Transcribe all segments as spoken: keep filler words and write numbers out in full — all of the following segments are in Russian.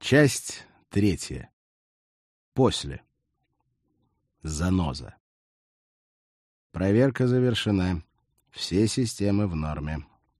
Часть третья. После. Заноза. Проверка завершена. Все системы в норме.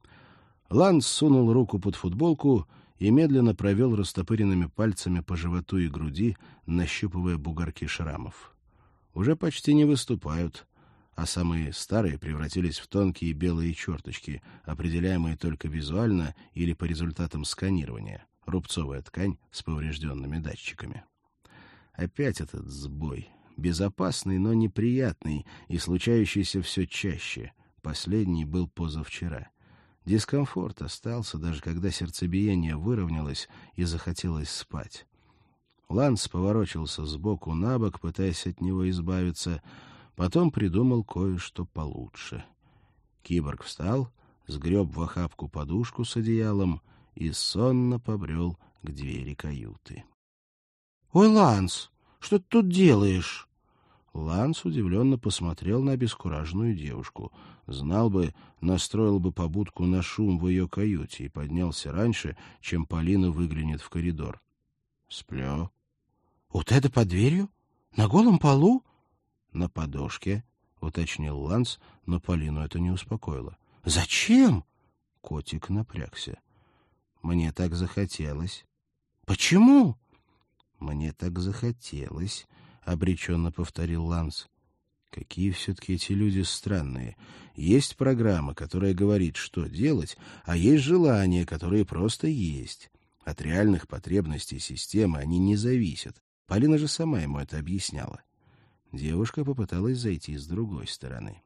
Ланс сунул руку под футболку и медленно провел растопыренными пальцами по животу и груди, нащупывая бугорки шрамов. Уже почти не выступают, а самые старые превратились в тонкие белые черточки, определяемые только визуально или по результатам сканирования. Рубцовая ткань с поврежденными датчиками. Опять этот сбой. Безопасный, но неприятный и случающийся все чаще. Последний был позавчера. Дискомфорт остался, даже когда сердцебиение выровнялось и захотелось спать. Ланс поворочился сбоку на бок, пытаясь от него избавиться, потом придумал кое-что получше. Киборг встал, сгреб в охапку подушку с одеялом и сонно побрел к двери каюты. — Ой, Ланс, что ты тут делаешь? Ланс удивленно посмотрел на обескураженную девушку. Знал бы, настроил бы побудку на шум в ее каюте и поднялся раньше, чем Полина выглянет в коридор. — Сплю. — Вот это под дверью? На голом полу? — На подушке, — уточнил Ланс, но Полину это не успокоило. — Зачем? Котик напрягся. Мне так захотелось. — Почему? — Мне так захотелось, — обреченно повторил Ланс. Какие все-таки эти люди странные. Есть программа, которая говорит, что делать, а есть желания, которые просто есть. От реальных потребностей системы они не зависят. Полина же сама ему это объясняла. Девушка попыталась зайти с другой стороны.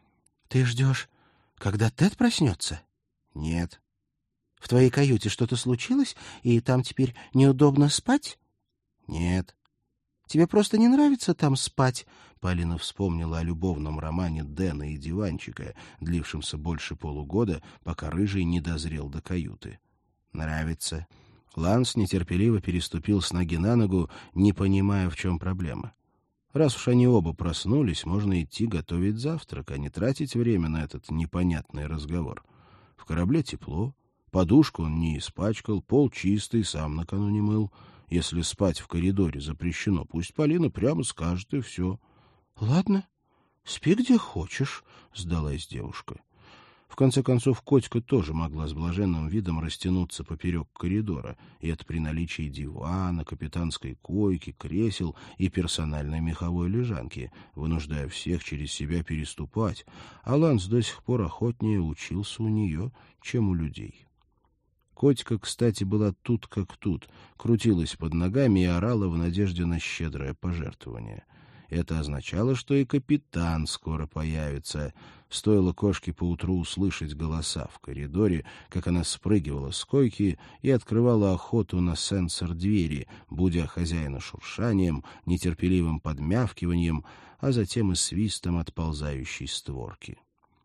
— Ты ждешь, когда Тед проснется? — Нет. В твоей каюте что-то случилось, и там теперь неудобно спать? — Нет. — Тебе просто не нравится там спать? Полина вспомнила о любовном романе Дэна и диванчика, длившемся больше полугода, пока Рыжий не дозрел до каюты. — Нравится. Ланс нетерпеливо переступил с ноги на ногу, не понимая, в чем проблема. Раз уж они оба проснулись, можно идти готовить завтрак, а не тратить время на этот непонятный разговор. В корабле тепло. Подушку он не испачкал, пол чистый, сам накануне мыл. Если спать в коридоре запрещено, пусть Полина прямо скажет, и все. — Ладно, спи где хочешь, — сдалась девушка. В конце концов, Котька тоже могла с блаженным видом растянуться поперек коридора, и это при наличии дивана, капитанской койки, кресел и персональной меховой лежанки, вынуждая всех через себя переступать, а Ланс до сих пор охотнее учился у нее, чем у людей. Котика, кстати, была тут как тут, крутилась под ногами и орала в надежде на щедрое пожертвование. Это означало, что и капитан скоро появится. Стоило кошке поутру услышать голоса в коридоре, как она спрыгивала с койки и открывала охоту на сенсор двери, будя хозяина шуршанием, нетерпеливым подмявкиванием, а затем и свистом отползающей створки.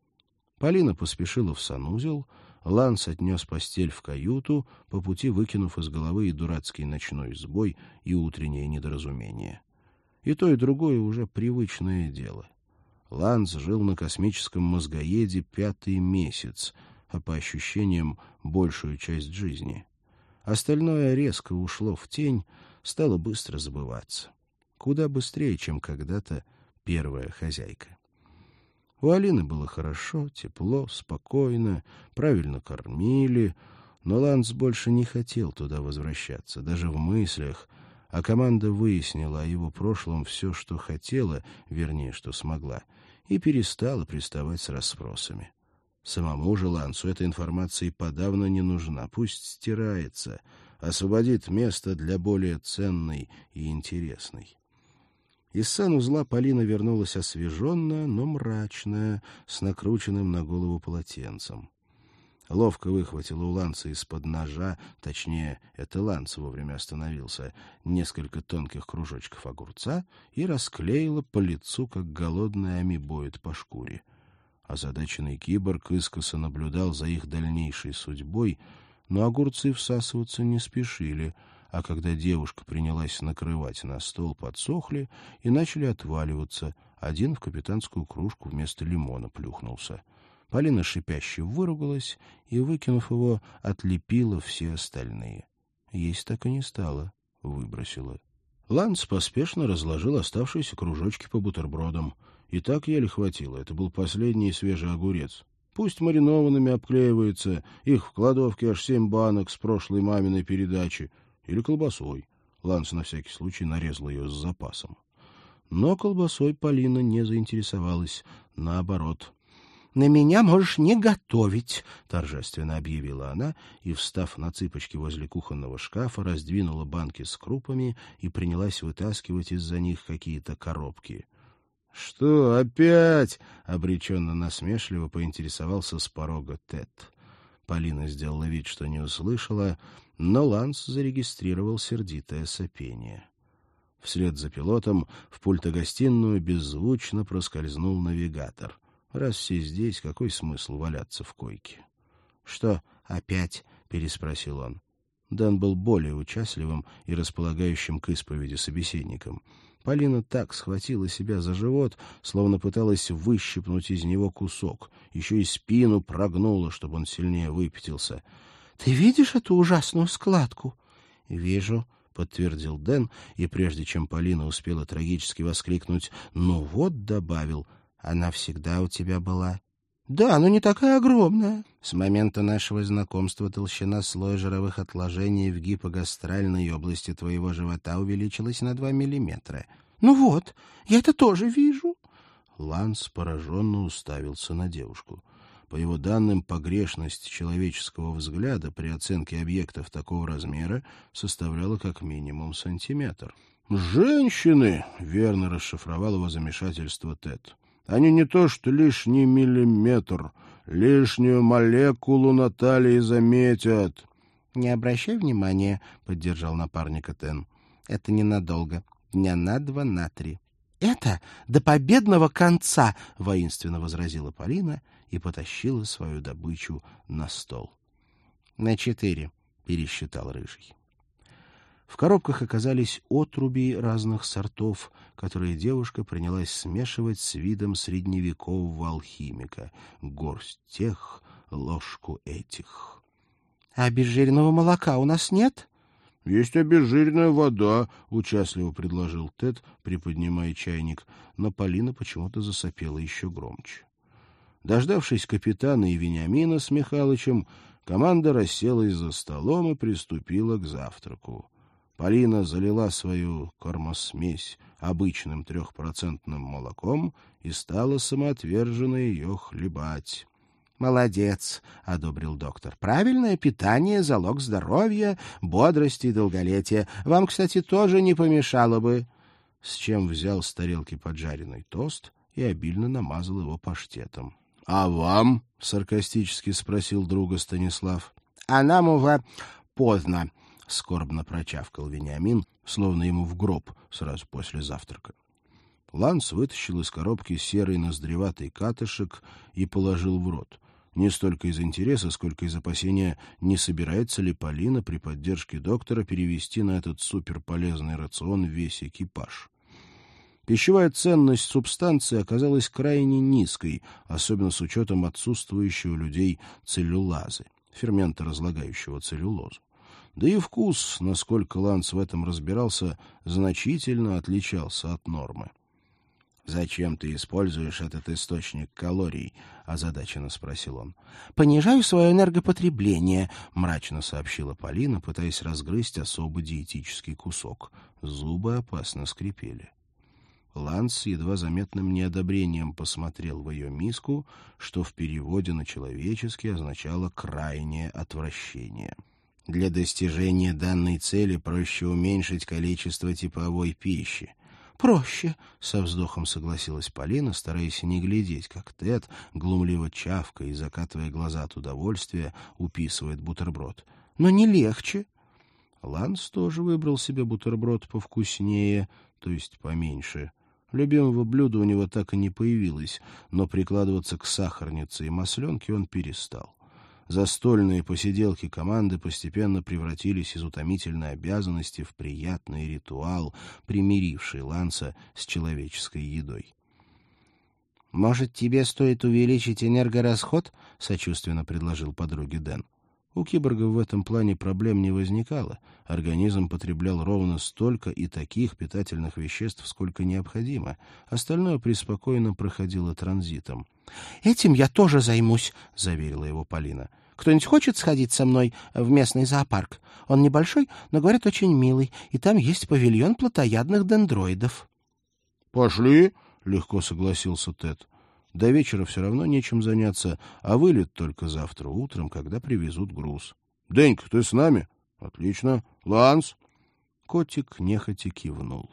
Полина поспешила в санузел, Ланс отнес постель в каюту, по пути выкинув из головы и дурацкий ночной сбой, и утреннее недоразумение. И то, и другое уже привычное дело. Ланс жил на космическом мозгоеде пятый месяц, а по ощущениям большую часть жизни. Остальное резко ушло в тень, стало быстро забываться. Куда быстрее, чем когда-то первая хозяйка. У Алины было хорошо, тепло, спокойно, правильно кормили, но Ланс больше не хотел туда возвращаться, даже в мыслях, а команда выяснила о его прошлом все, что хотела, вернее, что смогла, и перестала приставать с расспросами. Самому же Лансу эта информация подавно не нужна, пусть стирается, освободит место для более ценной и интересной. Из санузла Полина вернулась освеженная, но мрачная, с накрученным на голову полотенцем. Ловко выхватила у Ланса из-под ножа, точнее, это Ланс вовремя остановился, несколько тонких кружочков огурца и расклеила по лицу, как голодная амебоид по шкуре. Озадаченный киборг искоса наблюдал за их дальнейшей судьбой, но огурцы всасываться не спешили, а когда девушка принялась накрывать на стол, подсохли и начали отваливаться. Один в капитанскую кружку вместо лимона плюхнулся. Полина шипяще выругалась и, выкинув его, отлепила все остальные. Есть так и не стало, выбросила. Ланс поспешно разложил оставшиеся кружочки по бутербродам. И так еле хватило, это был последний свежий огурец. Пусть маринованными обклеивается, их в кладовке аж семь банок с прошлой маминой передачи. Или колбасой. Ланс на всякий случай нарезал ее с запасом. Но колбасой Полина не заинтересовалась, наоборот. — На меня можешь не готовить, — торжественно объявила она и, встав на цыпочки возле кухонного шкафа, раздвинула банки с крупами и принялась вытаскивать из-за них какие-то коробки. — Что, опять? — обреченно-насмешливо поинтересовался с порога Тед. Полина сделала вид, что не услышала, но Ланс зарегистрировал сердитое сопение. Вслед за пилотом в пультогостиную беззвучно проскользнул навигатор. Раз все здесь, какой смысл валяться в койке? — Что, опять? — переспросил он. Дэн был более участливым и располагающим к исповеди собеседником. Полина так схватила себя за живот, словно пыталась выщипнуть из него кусок. Еще и спину прогнула, чтобы он сильнее выпятился. — Ты видишь эту ужасную складку? — Вижу, — подтвердил Дэн, и прежде чем Полина успела трагически воскликнуть «ну вот», добавил: она всегда у тебя была. — Да, но не такая огромная. С момента нашего знакомства толщина слоя жировых отложений в гипогастральной области твоего живота увеличилась на два миллиметра. — Ну вот, я это тоже вижу. Ланс пораженно уставился на девушку. По его данным, погрешность человеческого взгляда при оценке объектов такого размера составляла как минимум сантиметр. «Женщины!» — верно расшифровал его замешательство Тед. «Они не то что лишний миллиметр, лишнюю молекулу на талии заметят». «Не обращай внимания», — поддержал напарника Тен. «Это ненадолго. Дня на два, на три». «Это до победного конца!» — воинственно возразила Полина и потащила свою добычу на стол. «На четыре», — пересчитал Рыжий. В коробках оказались отруби разных сортов, которые девушка принялась смешивать с видом средневекового алхимика. Горсть тех, ложку этих. — А обезжиренного молока у нас нет? — Есть обезжиренная вода, — участливо предложил Тед, приподнимая чайник, но Полина почему-то засопела еще громче. Дождавшись капитана и Вениамина с Михалычем, команда расселась за столом и приступила к завтраку. Полина залила свою кормосмесь обычным трехпроцентным молоком и стала самоотверженно ее хлебать. — Молодец, — одобрил доктор. — Правильное питание — залог здоровья, бодрости и долголетия. Вам, кстати, тоже не помешало бы. С чем взял с тарелки поджаренный тост и обильно намазал его паштетом. — А вам? — саркастически спросил друга Станислав. — А нам уже поздно, — скорбно прочавкал Вениамин, словно ему в гроб сразу после завтрака. Ланс вытащил из коробки серый ноздреватый катышек и положил в рот. Не столько из интереса, сколько из опасения, не собирается ли Полина при поддержке доктора перевести на этот суперполезный рацион весь экипаж. Пищевая ценность субстанции оказалась крайне низкой, особенно с учетом отсутствующей у людей целлюлазы, фермента, разлагающего целлюлозу. Да и вкус, насколько Ланс в этом разбирался, значительно отличался от нормы. «Зачем ты используешь этот источник калорий?» — озадаченно спросил он. «Понижаю свое энергопотребление», — мрачно сообщила Полина, пытаясь разгрызть особо диетический кусок. Зубы опасно скрипели. Ланс с едва заметным неодобрением посмотрел в ее миску, что в переводе на человеческий означало «крайнее отвращение». Для достижения данной цели проще уменьшить количество типовой пищи. «Проще», — со вздохом согласилась Полина, стараясь не глядеть, как Тед, глумливо чавкая и закатывая глаза от удовольствия, уписывает бутерброд. «Но не легче». Ланс тоже выбрал себе бутерброд повкуснее, то есть поменьше. Любимого блюда у него так и не появилось, но прикладываться к сахарнице и масленке он перестал. Застольные посиделки команды постепенно превратились из утомительной обязанности в приятный ритуал, примиривший Ланса с человеческой едой. «Может, тебе стоит увеличить энергорасход?» — сочувственно предложил подруге Дэн. У киборгов в этом плане проблем не возникало. Организм потреблял ровно столько и таких питательных веществ, сколько необходимо. Остальное преспокойно проходило транзитом. — Этим я тоже займусь, — заверила его Полина. — Кто-нибудь хочет сходить со мной в местный зоопарк? Он небольшой, но, говорят, очень милый, и там есть павильон плотоядных дендроидов. — Пошли, — легко согласился Тед. До вечера все равно нечем заняться, а вылет только завтра утром, когда привезут груз. — Денька, ты с нами? — Отлично. — Ланс? Котик нехотя кивнул.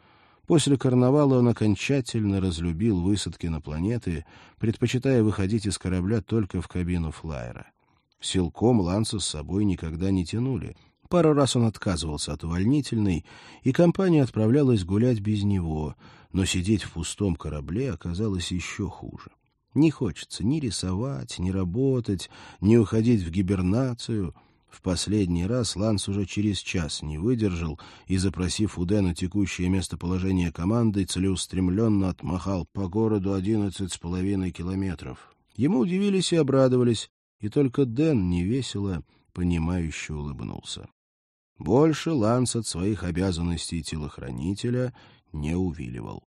После карнавала он окончательно разлюбил высадки на планеты, предпочитая выходить из корабля только в кабину флайера. Силком Ланса с собой никогда не тянули. Пару раз он отказывался от увольнительной, и компания отправлялась гулять без него, но сидеть в пустом корабле оказалось еще хуже. Не хочется ни рисовать, ни работать, ни уходить в гибернацию. В последний раз Ланс уже через час не выдержал и, запросив у Дэна текущее местоположение команды, целеустремленно отмахал по городу одиннадцать с половиной километров. Ему удивились и обрадовались, и только Дэн невесело, понимающе улыбнулся. Больше Ланс от своих обязанностей телохранителя не увиливал.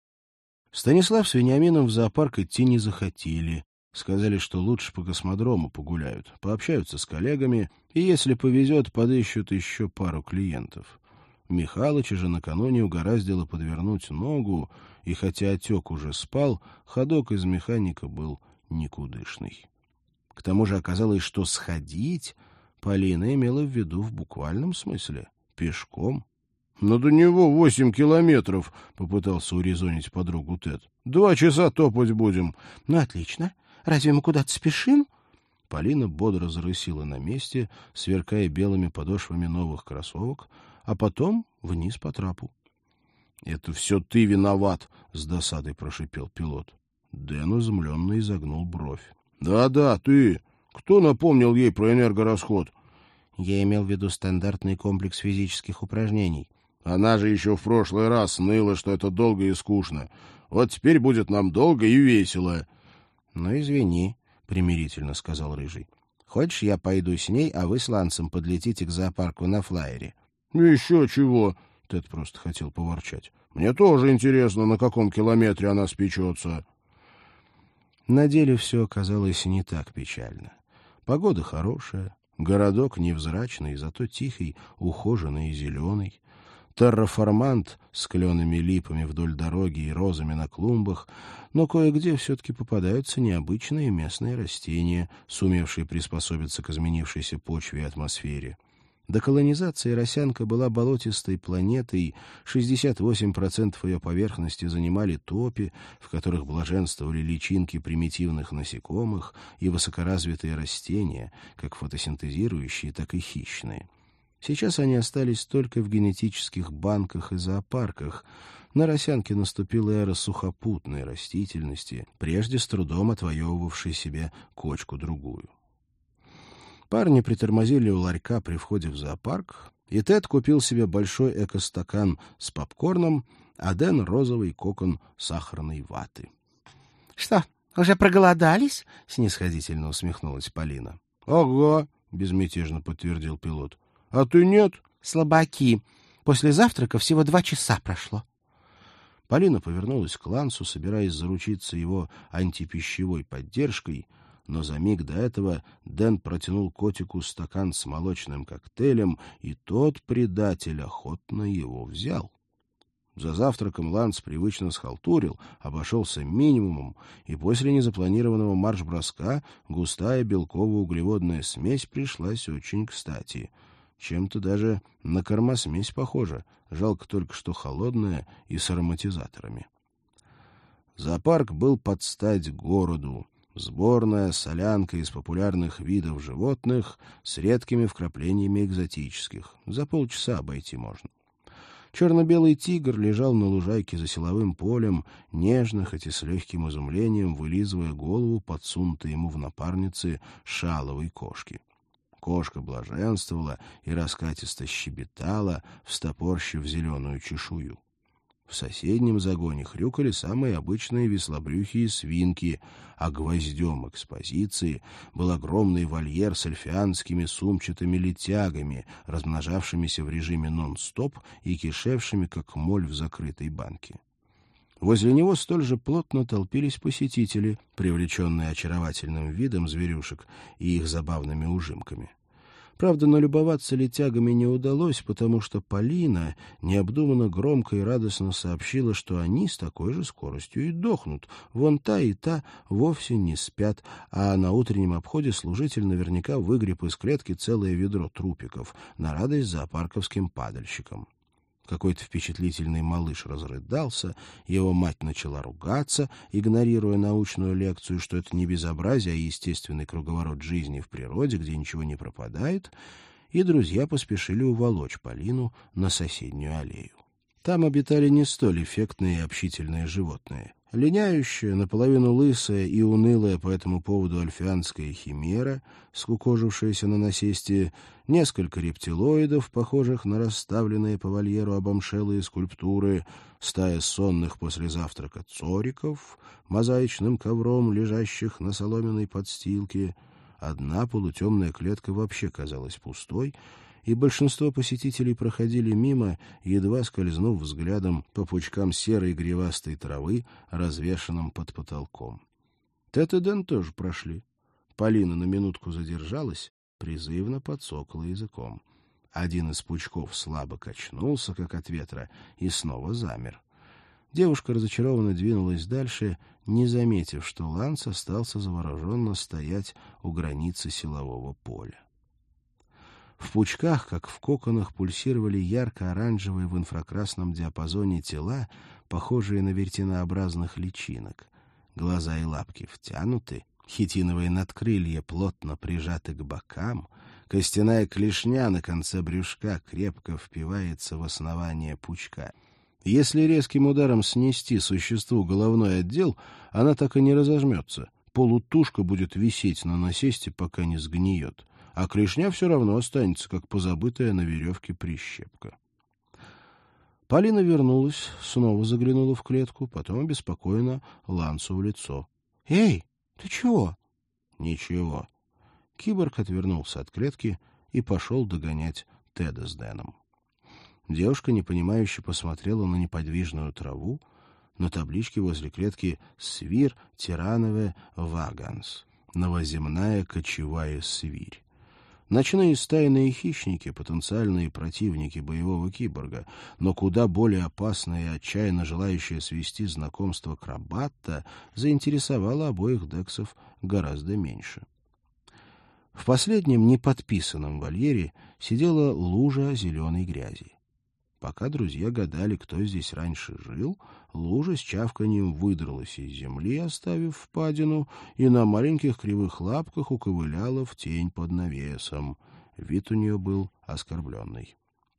Станислав с Вениамином в зоопарк идти не захотели. Сказали, что лучше по космодрому погуляют, пообщаются с коллегами и, если повезет, подыщут еще пару клиентов. Михалыча же накануне угораздило подвернуть ногу, и хотя отек уже спал, ходок из механика был никудышный. К тому же оказалось, что сходить Полина имела в виду в буквальном смысле — пешком. — Но до него восемь километров, — попытался урезонить подругу Тед. — Два часа топать будем. — Ну, отлично. Разве мы куда-то спешим? Полина бодро зарысила на месте, сверкая белыми подошвами новых кроссовок, а потом вниз по трапу. — Это все ты виноват, — с досадой прошипел пилот. Дэн изумленно изогнул бровь. Да — Да-да, ты. Кто напомнил ей про энергорасход? — Я имел в виду стандартный комплекс физических упражнений. — Она же еще в прошлый раз ныла, что это долго и скучно. Вот теперь будет нам долго и весело. — Ну, извини, — примирительно сказал Рыжий. — Хочешь, я пойду с ней, а вы с Лансом подлетите к зоопарку на флайере? — Еще чего, — Тед просто хотел поворчать. — Мне тоже интересно, на каком километре она спечется. На деле все оказалось не так печально. Погода хорошая, городок невзрачный, зато тихий, ухоженный и зеленый. Терраформант с клеными липами вдоль дороги и розами на клумбах, но кое-где все-таки попадаются необычные местные растения, сумевшие приспособиться к изменившейся почве и атмосфере. До колонизации Росянка была болотистой планетой, шестьдесят восемь процентов ее поверхности занимали топи, в которых блаженствовали личинки примитивных насекомых и высокоразвитые растения, как фотосинтезирующие, так и хищные. Сейчас они остались только в генетических банках и зоопарках. На Росянке наступила эра сухопутной растительности, прежде с трудом отвоевывавшей себе кочку-другую. Парни притормозили у ларька при входе в зоопарк, и Тед купил себе большой эко-стакан с попкорном, а Дэн — розовый кокон сахарной ваты. — Что, уже проголодались? — снисходительно усмехнулась Полина. — Ага, — безмятежно подтвердил пилот. — А ты нет? — Слабаки. После завтрака всего два часа прошло. Полина повернулась к Лансу, собираясь заручиться его антипищевой поддержкой, но за миг до этого Дэн протянул котику стакан с молочным коктейлем, и тот, предатель, охотно его взял. За завтраком Ланс привычно схалтурил, обошелся минимумом, и после незапланированного марш-броска густая белково-углеводная смесь пришлась очень кстати. Чем-то даже на кормосмесь похожа, жалко только, что холодная и с ароматизаторами. Зоопарк был под стать городу. Сборная солянка из популярных видов животных с редкими вкраплениями экзотических. За полчаса обойти можно. Черно-белый тигр лежал на лужайке за силовым полем, нежно, хоть и с легким изумлением, вылизывая голову, подсунутой ему в напарнице шаловой кошки. Кошка блаженствовала и раскатисто щебетала, встопорщив зеленую чешую. В соседнем загоне хрюкали самые обычные веслобрюхие свинки, а гвоздем экспозиции был огромный вольер с эльфианскими сумчатыми летягами, размножавшимися в режиме нон-стоп и кишевшими, как моль в закрытой банке. Возле него столь же плотно толпились посетители, привлеченные очаровательным видом зверюшек и их забавными ужимками. Правда, налюбоваться летягами не удалось, потому что Полина необдуманно громко и радостно сообщила, что они с такой же скоростью и дохнут. Вон та и та вовсе не спят, а на утреннем обходе служитель наверняка выгреб из клетки целое ведро трупиков на радость зоопарковским падальщикам. Какой-то впечатлительный малыш разрыдался, его мать начала ругаться, игнорируя научную лекцию, что это не безобразие, а естественный круговорот жизни в природе, где ничего не пропадает, и друзья поспешили уволочь Полину на соседнюю аллею. Там обитали не столь эффектные и общительные животные. Линяющая, наполовину лысая и унылая по этому поводу альфианская химера, скукожившаяся на насесте, несколько рептилоидов, похожих на расставленные по вольеру обомшелые скульптуры, стая сонных после завтрака цориков, мозаичным ковром, лежащих на соломенной подстилке. Одна полутемная клетка вообще казалась пустой, и большинство посетителей проходили мимо, едва скользнув взглядом по пучкам серой гривастой травы, развешанным под потолком. Тед и Дэн тоже прошли. Полина на минутку задержалась, призывно подсокала языком. Один из пучков слабо качнулся, как от ветра, и снова замер. Девушка разочарованно двинулась дальше, не заметив, что Ланс остался завороженно стоять у границы силового поля. В пучках, как в коконах, пульсировали ярко-оранжевые в инфракрасном диапазоне тела, похожие на веретенообразных личинок. Глаза и лапки втянуты, хитиновые надкрылья плотно прижаты к бокам, костяная клешня на конце брюшка крепко впивается в основание пучка. Если резким ударом снести существу головной отдел, она так и не разожмется. Полутушка будет висеть на насесте, пока не сгниет. А клешня все равно останется, как позабытая на веревке прищепка. Полина вернулась, снова заглянула в клетку, потом обеспокоенно Лансу в лицо. — Эй, ты чего? — Ничего. Киборг отвернулся от клетки и пошел догонять Теда с Дэном. Девушка непонимающе посмотрела на неподвижную траву, на табличке возле клетки «Свир тиранове ваганс» — новоземная кочевая свирь. Ночные стайные хищники — потенциальные противники боевого киборга, но куда более опасная и отчаянно желающая свести знакомство крабатта заинтересовала обоих дексов гораздо меньше. В последнем неподписанном вольере сидела лужа зеленой грязи. Пока друзья гадали, кто здесь раньше жил, лужа с чавканьем выдралась из земли, оставив впадину, и на маленьких кривых лапках уковыляла в тень под навесом. Вид у нее был оскорбленный.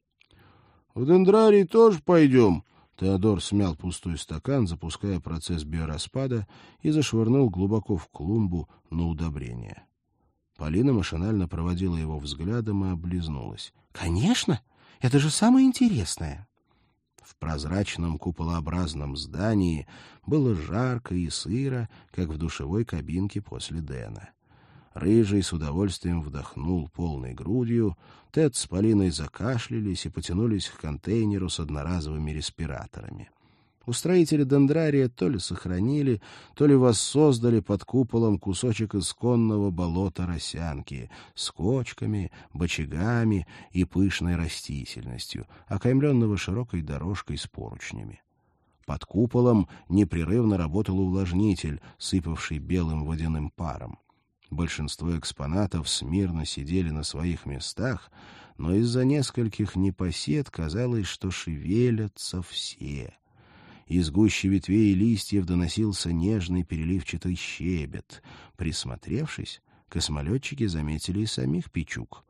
— В дендрарий тоже пойдем? Теодор смял пустой стакан, запуская процесс биораспада, и зашвырнул глубоко в клумбу на удобрение. Полина машинально проводила его взглядом и облизнулась. — Конечно! Это же самое интересное. В прозрачном куполообразном здании было жарко и сыро, как в душевой кабинке после Дэна. Рыжий с удовольствием вдохнул полной грудью, Тед с Полиной закашлялись и потянулись к контейнеру с одноразовыми респираторами. Устроители дендрария то ли сохранили, то ли воссоздали под куполом кусочек исконного болота росянки с кочками, бочагами и пышной растительностью, окаймленного широкой дорожкой с поручнями. Под куполом непрерывно работал увлажнитель, сыпавший белым водяным паром. Большинство экспонатов смирно сидели на своих местах, но из-за нескольких непосед казалось, что шевелятся все. Из гущи ветвей и листьев доносился нежный переливчатый щебет. Присмотревшись, космолетчики заметили и самих печук,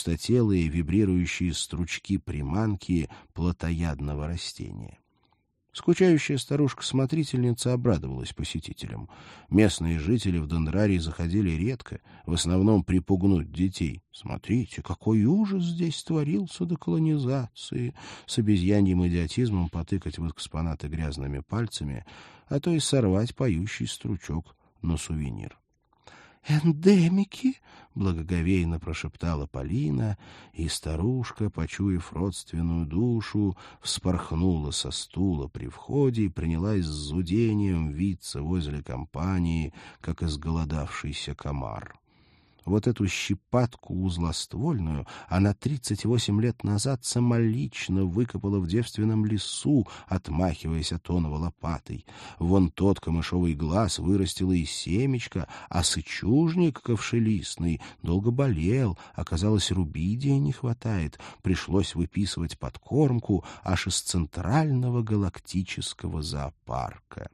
пустотелые вибрирующие стручки приманки плотоядного растения. Скучающая старушка-смотрительница обрадовалась посетителям. Местные жители в Дендрарий заходили редко, в основном припугнуть детей. «Смотрите, какой ужас здесь творился до колонизации!» С обезьяньим идиотизмом потыкать в экспонаты грязными пальцами, а то и сорвать поющий стручок на сувенир. «Эндемики!» — благоговейно прошептала Полина, и старушка, почуяв родственную душу, вспорхнула со стула при входе и принялась с зудением виться возле компании, как изголодавшийся комар. Вот эту щепатку узлоствольную она тридцать восемь лет назад самолично выкопала в девственном лесу, отмахиваясь от онова лопатой. Вон тот камышовый глаз вырастила из семечка, а сычужник ковшелистный долго болел, оказалось, рубидия не хватает, пришлось выписывать подкормку аж из Центрального галактического зоопарка.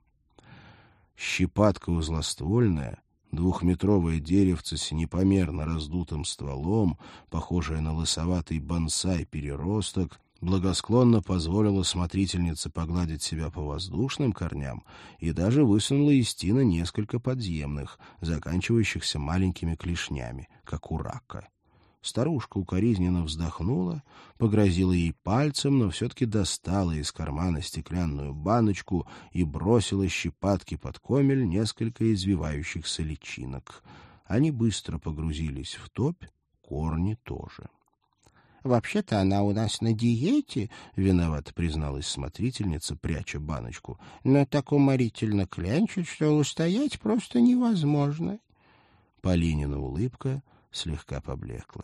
Щепатка узлоствольная, двухметровое деревце с непомерно раздутым стволом, похожее на лысоватый бонсай-переросток, благосклонно позволила смотрительнице погладить себя по воздушным корням и даже высунула из тина несколько подземных, заканчивающихся маленькими клешнями, как у рака. Старушка укоризненно вздохнула, погрозила ей пальцем, но все-таки достала из кармана стеклянную баночку и бросила щепатки под комель несколько извивающихся личинок. Они быстро погрузились в топь, корни тоже. — Вообще-то она у нас на диете, — виновато призналась смотрительница, пряча баночку, — но так уморительно клянчит, что устоять просто невозможно. Полинина улыбка слегка поблекла.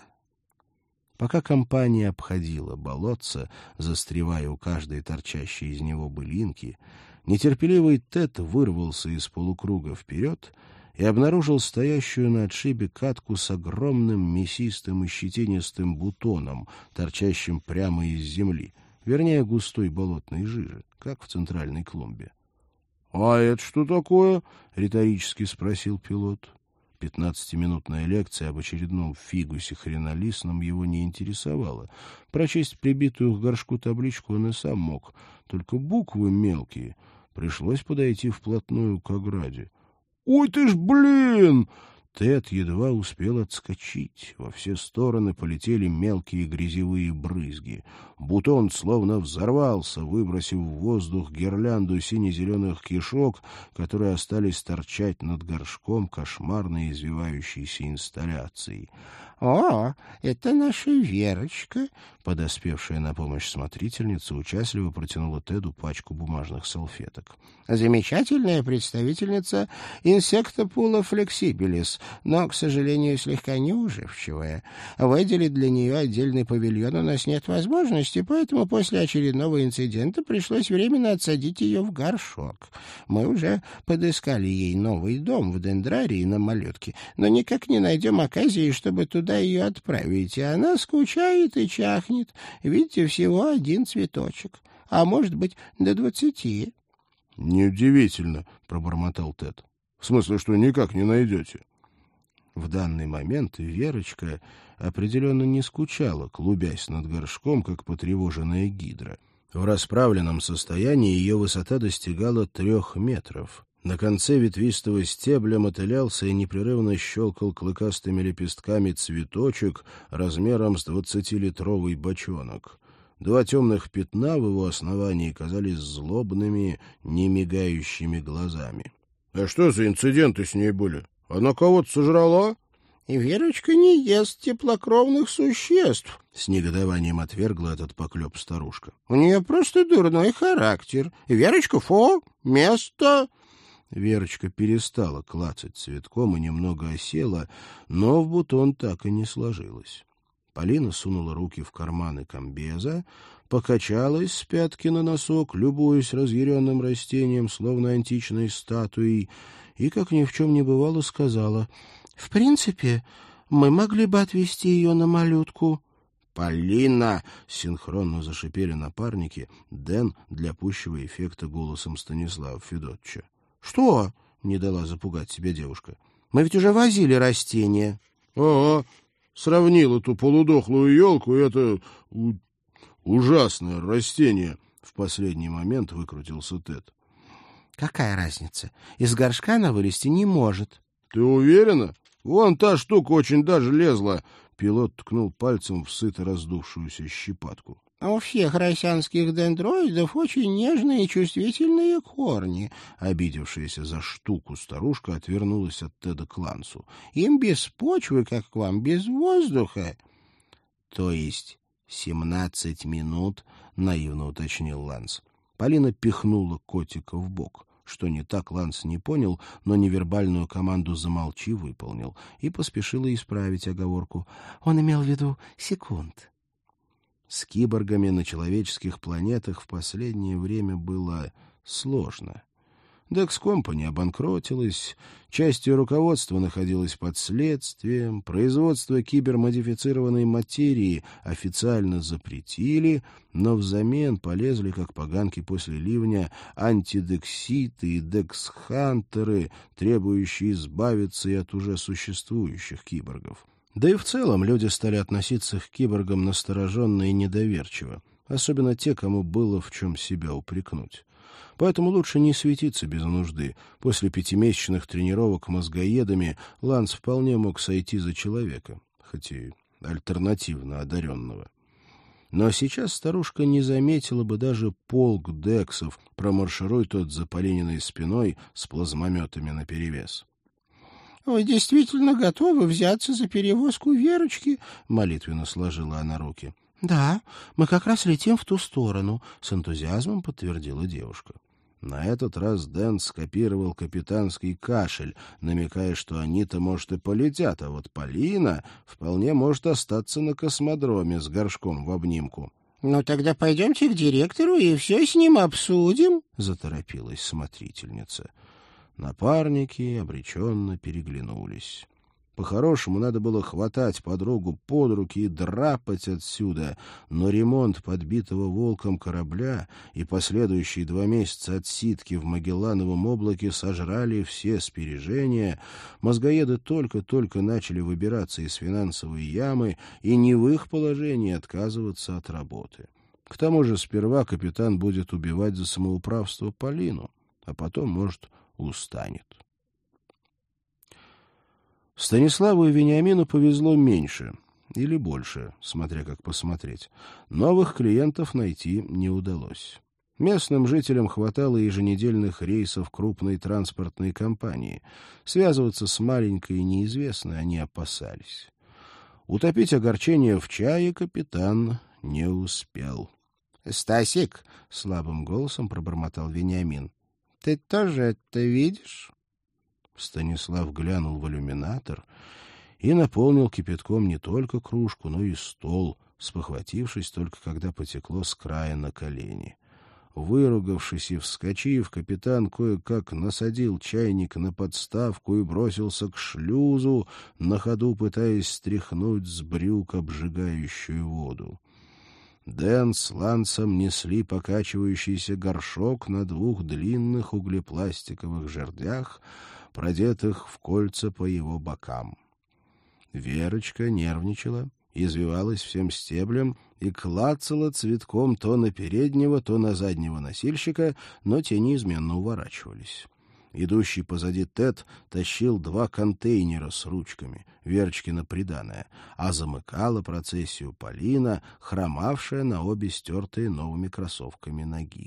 Пока компания обходила болотце, застревая у каждой торчащей из него былинки, нетерпеливый Тед вырвался из полукруга вперед и обнаружил стоящую на отшибе катку с огромным мясистым и щетинистым бутоном, торчащим прямо из земли, вернее, густой болотной жижи, как в центральной клумбе. — А это что такое? — риторически спросил пилот. Пятнадцатиминутная лекция об очередном фигусе хренолистном его не интересовала. Прочесть прибитую к горшку табличку он и сам мог, только буквы мелкие. Пришлось подойти вплотную к ограде. — Ой ты ж, блин! Тед едва успел отскочить. Во все стороны полетели мелкие грязевые брызги. Бутон словно взорвался, выбросив в воздух гирлянду сине-зеленых кишок, которые остались торчать над горшком кошмарной извивающейся инсталляцией. — О, это наша Верочка! — подоспевшая на помощь смотрительница участливо протянула Теду пачку бумажных салфеток. — Замечательная представительница инсектопула флексибилис, но, к сожалению, слегка неуживчивая. Выделить для нее отдельный павильон у нас нет возможности, поэтому после очередного инцидента пришлось временно отсадить ее в горшок. Мы уже подыскали ей новый дом в Дендрарии на малютке, но никак не найдем оказии, чтобы туда ее отправить, и она скучает и чахнет. Видите, всего один цветочек, а может быть, до двадцати. — Неудивительно, — пробормотал Тед. — В смысле, что никак не найдете? В данный момент Верочка определенно не скучала, клубясь над горшком, как потревоженная гидра. В расправленном состоянии ее высота достигала трех метров. На конце ветвистого стебля мотылялся и непрерывно щелкал клыкастыми лепестками цветочек размером с двадцатилитровый бочонок. Два темных пятна в его основании казались злобными, немигающими глазами. — А что за инциденты с ней были? Она кого-то сожрала? — Верочка не ест теплокровных существ, — с негодованием отвергла этот поклеп старушка. — У нее просто дурной характер. Верочка, фу, место... Верочка перестала клацать цветком и немного осела, но в бутон так и не сложилась. Полина сунула руки в карманы комбеза, покачалась с пятки на носок, любуясь разъяренным растением, словно античной статуей, и, как ни в чем не бывало, сказала: — В принципе, мы могли бы отвезти ее на малютку. — Полина! — синхронно зашипели напарники, Дэн для пущего эффекта голосом Станислава Федотча. — Что? — не дала запугать себя девушка. — Мы ведь уже возили растения. — Ага, сравнил эту полудохлую елку и это ужасное растение, В последний момент выкрутился Тед. — Какая разница? Из горшка она вылезти не может. — Ты уверена? Вон та штука очень даже лезла. Пилот ткнул пальцем в сыто раздувшуюся щепатку. — У всех росянских дендроидов очень нежные и чувствительные корни. Обидевшаяся за штуку старушка отвернулась от Теда к Лансу. — Им без почвы, как к вам, без воздуха. — То есть семнадцать минут? — наивно уточнил Ланс. Полина пихнула котика в бок. Что не так, Ланс не понял, но невербальную команду «замолчи» выполнил и поспешила исправить оговорку. Он имел в виду секунд. С киборгами на человеческих планетах в последнее время было сложно. Dex Company обанкротилась, часть ее руководства находилась под следствием, производство кибермодифицированной материи официально запретили, но взамен полезли, как поганки после ливня, антидекситы и дексхантеры, требующие избавиться и от уже существующих киборгов. Да и в целом люди стали относиться к киборгам настороженно и недоверчиво, особенно те, кому было в чем себя упрекнуть. Поэтому лучше не светиться без нужды. После пятимесячных тренировок мозгоедами Ланс вполне мог сойти за человека, хоть и альтернативно одаренного. Но сейчас старушка не заметила бы даже полк дексов, промаршируй тот за Полининой спиной с плазмометами наперевес. — Вы действительно готовы взяться за перевозку Верочки? — молитвенно сложила она руки. — Да, мы как раз летим в ту сторону, — с энтузиазмом подтвердила девушка. На этот раз Дэн скопировал капитанский кашель, намекая, что они-то, может, и полетят, а вот Полина вполне может остаться на космодроме с горшком в обнимку. — Ну, тогда пойдемте к директору и все с ним обсудим, — заторопилась смотрительница. Напарники обреченно переглянулись. По-хорошему, надо было хватать подругу под руки и драпать отсюда, но ремонт подбитого волком корабля и последующие два месяца отсидки в Магеллановом облаке сожрали все сбережения, мозгоеды только-только начали выбираться из финансовой ямы, и не в их положении отказываться от работы. К тому же сперва капитан будет убивать за самоуправство Полину, а потом, может, устанет. Станиславу и Вениамину повезло меньше или больше, смотря как посмотреть. Новых клиентов найти не удалось. Местным жителям хватало еженедельных рейсов крупной транспортной компании. Связываться с маленькой и неизвестной они опасались. Утопить огорчение в чае капитан не успел. — Стасик, — слабым голосом пробормотал Вениамин, — ты тоже это видишь? Станислав глянул в иллюминатор и наполнил кипятком не только кружку, но и стол, спохватившись только когда потекло с края на колени. Выругавшись и вскочив, капитан кое-как насадил чайник на подставку и бросился к шлюзу, на ходу пытаясь стряхнуть с брюк обжигающую воду. Дэн с Лансом несли покачивающийся горшок на двух длинных углепластиковых жердях, продетых в кольца по его бокам. Верочка нервничала, извивалась всем стеблем и клацала цветком то на переднего, то на заднего носильщика, но те неизменно уворачивались. Идущий позади Тед тащил два контейнера с ручками, Верочкина приданое, а замыкала процессию Полина, хромавшая на обе стертые новыми кроссовками ноги.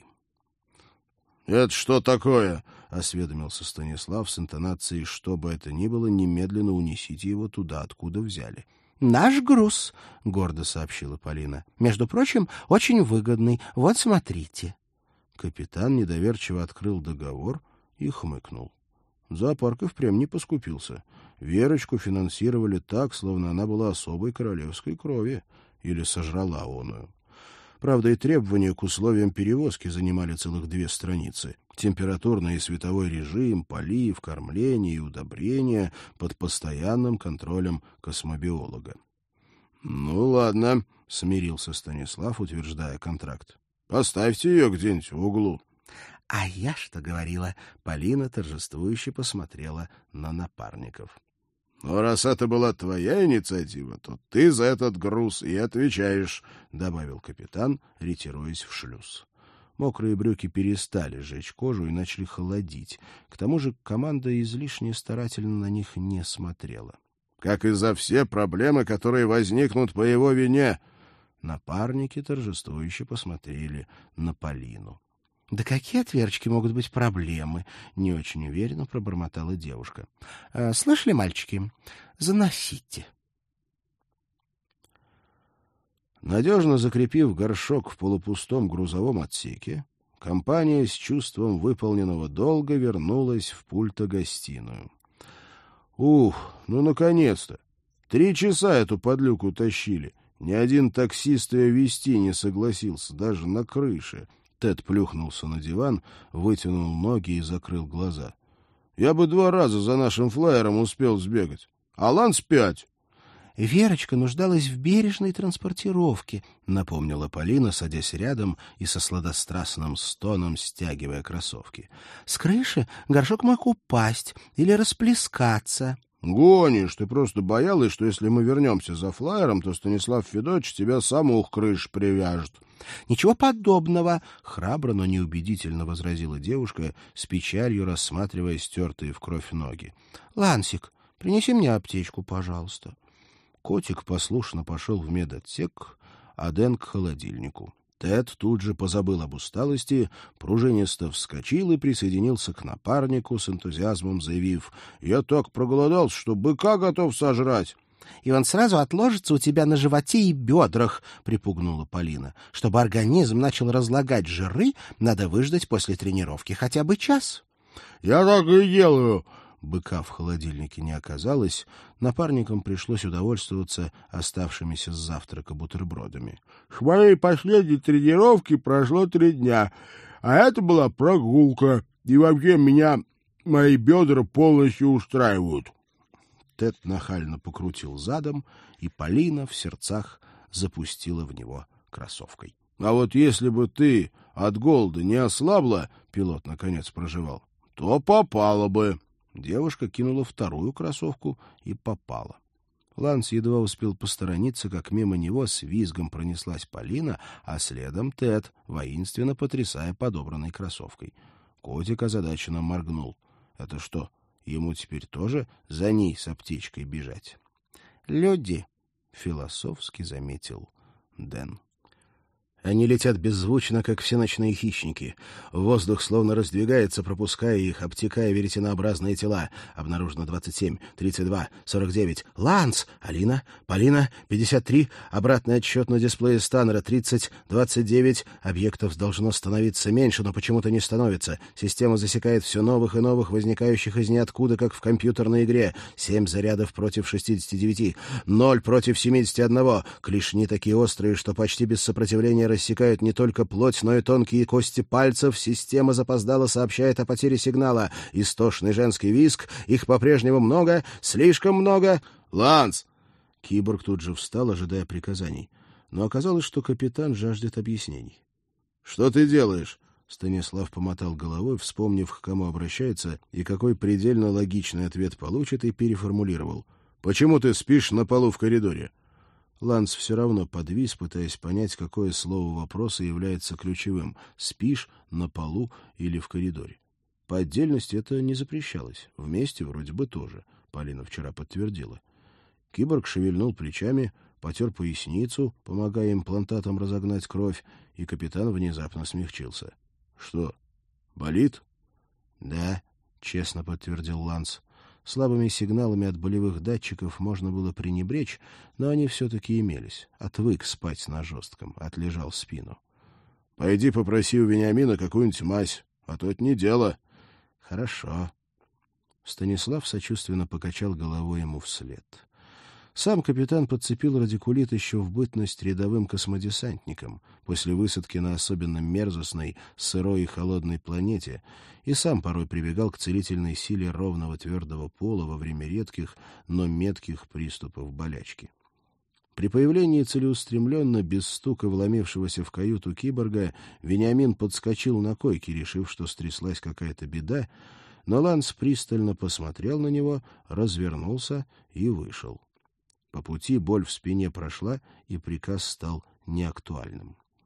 — Это что такое? — осведомился Станислав с интонацией «что бы это ни было, немедленно унесите его туда, откуда взяли». — Наш груз, — гордо сообщила Полина. — Между прочим, очень выгодный. Вот смотрите. Капитан недоверчиво открыл договор и хмыкнул. Зоопарк и впрямь не поскупился. Верочку финансировали так, словно она была особой королевской крови или сожрала оную. Правда, и требования к условиям перевозки занимали целых две страницы. Температурный и световой режим, полив, кормление и удобрения под постоянным контролем космобиолога. — Ну, ладно, — смирился Станислав, утверждая контракт. — Поставьте ее где-нибудь в углу. — А я что говорила? Полина торжествующе посмотрела на напарников. — Но раз это была твоя инициатива, то ты за этот груз и отвечаешь, — добавил капитан, ретируясь в шлюз. Мокрые брюки перестали жечь кожу и начали холодить. К тому же команда излишне старательно на них не смотрела. — Как и за все проблемы, которые возникнут по его вине. Напарники торжествующе посмотрели на Полину. — Да какие от Верочки могут быть проблемы? — не очень уверенно пробормотала девушка. — Слышали, мальчики? Заносите. Надежно закрепив горшок в полупустом грузовом отсеке, компания с чувством выполненного долга вернулась в пульто-гостиную. — Ух, ну наконец-то! Три часа эту подлюку тащили. Ни один таксист ее везти не согласился, даже на крыше. Тед плюхнулся на диван, вытянул ноги и закрыл глаза. — Я бы два раза за нашим флайером успел сбегать. А Ланс пять. — Верочка нуждалась в бережной транспортировке, — напомнила Полина, садясь рядом и со сладострастным стоном стягивая кроссовки. — С крыши горшок мог упасть или расплескаться. — Гонишь, ты просто боялась, что если мы вернемся за флайером, то Станислав Федотович тебя саму к крыше привяжет. — Ничего подобного, — храбро, но неубедительно возразила девушка, с печалью рассматривая стертые в кровь ноги. — Лансик, принеси мне аптечку, пожалуйста. Котик послушно пошел в медотсек, а Дэн к холодильнику. Тед тут же позабыл об усталости, пружинисто вскочил и присоединился к напарнику с энтузиазмом, заявив: «Я так проголодался, что быка готов сожрать». «И он сразу отложится у тебя на животе и бедрах», — припугнула Полина. «Чтобы организм начал разлагать жиры, надо выждать после тренировки хотя бы час». «Я так и делаю». Быка в холодильнике не оказалось, напарникам пришлось удовольствоваться оставшимися с завтрака бутербродами. — С моей последней тренировки прошло три дня, а это была прогулка, и вообще меня мои бедра полностью устраивают. Тед нахально покрутил задом, и Полина в сердцах запустила в него кроссовкой. — А вот если бы ты от голода не ослабла, — пилот наконец проживал, — то попала бы. Девушка кинула вторую кроссовку и попала. Ланс едва успел посторониться, как мимо него с визгом пронеслась Полина, а следом Тед, воинственно потрясая подобранной кроссовкой. Котик озадаченно моргнул. Это что, ему теперь тоже за ней с аптечкой бежать? — Люди, — философски заметил Дэн. Они летят беззвучно, как все ночные хищники. Воздух словно раздвигается, пропуская их, обтекая веретенообразные тела. Обнаружено двадцать семь, тридцать два, сорок девять. Ланс! Алина, Полина, пятьдесят три. Обратный отсчет на дисплее Станнера. тридцать, двадцать девять. Объектов должно становиться меньше, но почему-то не становится. Система засекает все новых и новых, возникающих из ниоткуда, как в компьютерной игре. Семь зарядов против шестидесяти девяти. Ноль против семидесяти одного. Клешни такие острые, что почти без сопротивления рассекают не только плоть, но и тонкие кости пальцев. Система запоздало сообщает о потере сигнала. Истошный женский визг. Их по-прежнему много, слишком много. «Ланс!» Киборг тут же встал, ожидая приказаний. Но оказалось, что капитан жаждет объяснений. «Что ты делаешь?» Станислав помотал головой, вспомнив, к кому обращается и какой предельно логичный ответ получит, и переформулировал. «Почему ты спишь на полу в коридоре?» Ланс все равно подвис, пытаясь понять, какое слово вопроса является ключевым — спишь на полу или в коридоре. По отдельности это не запрещалось, вместе вроде бы тоже, Полина вчера подтвердила. Киборг шевельнул плечами, потер поясницу, помогая имплантатам разогнать кровь, и капитан внезапно смягчился. — Что, болит? — Да, — честно подтвердил Ланс. Слабыми сигналами от болевых датчиков можно было пренебречь, но они все-таки имелись. Отвык спать на жестком, отлежал спину. — Пойди попроси у Вениамина какую-нибудь мазь, а то это не дело. — Хорошо. Станислав сочувственно покачал головой ему вслед. Сам капитан подцепил радикулит еще в бытность рядовым космодесантником после высадки на особенно мерзостной, сырой и холодной планете, и сам порой прибегал к целительной силе ровного твердого пола во время редких, но метких приступов болячки. При появлении целеустремленно, без стука вломившегося в каюту киборга, Вениамин подскочил на койке, решив, что стряслась какая-то беда, но Ланс пристально посмотрел на него, развернулся и вышел. По пути боль в спине прошла, и приказ стал неактуальным.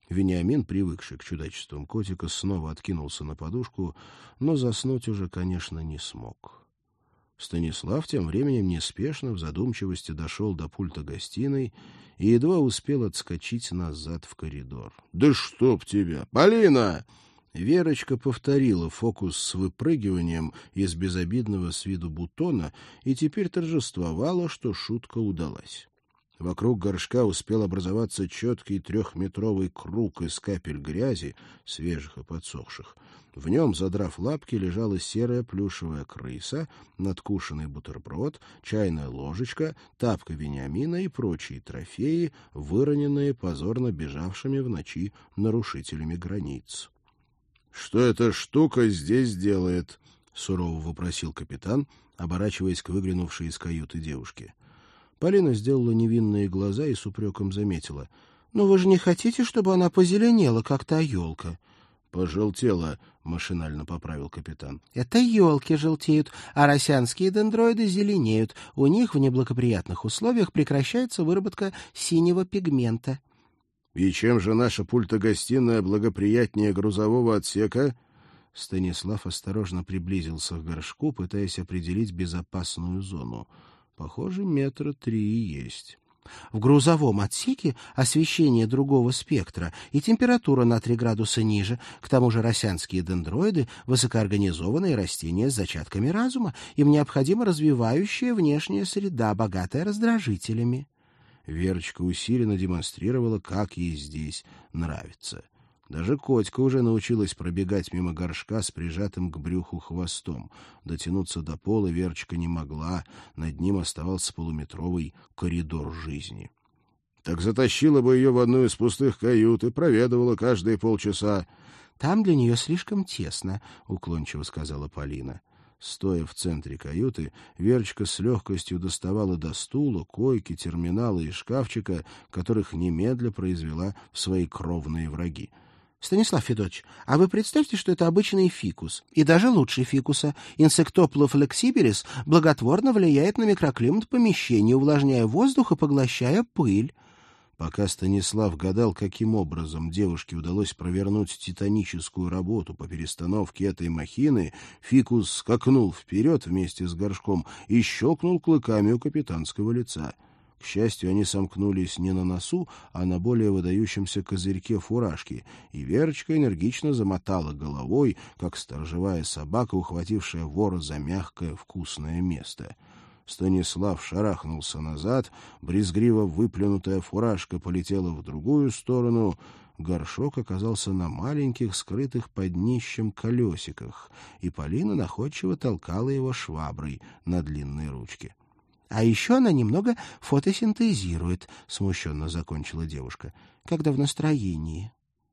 Вениамин, привыкший к чудачествам котика, снова откинулся на подушку, но заснуть уже, конечно, не смог. Станислав тем временем неспешно в задумчивости дошел до пульта гостиной и едва успел отскочить назад в коридор. — Да чтоб тебя! Полина! Верочка повторила фокус с выпрыгиванием из безобидного с виду бутона и теперь торжествовала, что шутка удалась. Вокруг горшка успел образоваться четкий трехметровый круг из капель грязи, свежих и подсохших. В нем, задрав лапки, лежала серая плюшевая крыса, надкушенный бутерброд, чайная ложечка, тапка Вениамина и прочие трофеи, выроненные позорно бежавшими в ночи нарушителями границ. — Что эта штука здесь делает? — сурово вопросил капитан, оборачиваясь к выглянувшей из каюты девушке. Полина сделала невинные глаза и с упреком заметила. — Но вы же не хотите, чтобы она позеленела, как та елка? — Пожелтела, — машинально поправил капитан. — Это елки желтеют, а росянские дендроиды зеленеют. У них в неблагоприятных условиях прекращается выработка синего пигмента. — И чем же наша пульта-гостиная благоприятнее грузового отсека? Станислав осторожно приблизился к горшку, пытаясь определить безопасную зону. Похоже, метра три есть. В грузовом отсеке освещение другого спектра и температура на три градуса ниже. К тому же росянские дендроиды — высокоорганизованные растения с зачатками разума. Им необходима развивающая внешняя среда, богатая раздражителями. Верочка усиленно демонстрировала, как ей здесь нравится. Даже котика уже научилась пробегать мимо горшка с прижатым к брюху хвостом. Дотянуться до пола Верочка не могла, над ним оставался полуметровый коридор жизни. — Так затащила бы ее в одну из пустых кают и проведывала каждые полчаса. — Там для нее слишком тесно, — уклончиво сказала Полина. Стоя в центре каюты, Верочка с легкостью доставала до стула, койки, терминала и шкафчика, которых немедля произвела в свои кровные враги. — Станислав Федорович, а вы представьте, что это обычный фикус, и даже лучше фикуса. Инсектопло флексибилис благотворно влияет на микроклимат помещения, увлажняя воздух и поглощая пыль. Пока Станислав гадал, каким образом девушке удалось провернуть титаническую работу по перестановке этой махины, фикус скакнул вперед вместе с горшком и щелкнул клыками у капитанского лица. К счастью, они сомкнулись не на носу, а на более выдающемся козырьке фуражки, и Верочка энергично замотала головой, как сторожевая собака, ухватившая вора за мягкое вкусное место. Станислав шарахнулся назад, брезгливо выплюнутая фуражка полетела в другую сторону. Горшок оказался на маленьких, скрытых под днищем колесиках, и Полина находчиво толкала его шваброй на длинной ручке. — А еще она немного фотосинтезирует, — смущенно закончила девушка, — когда в настроении.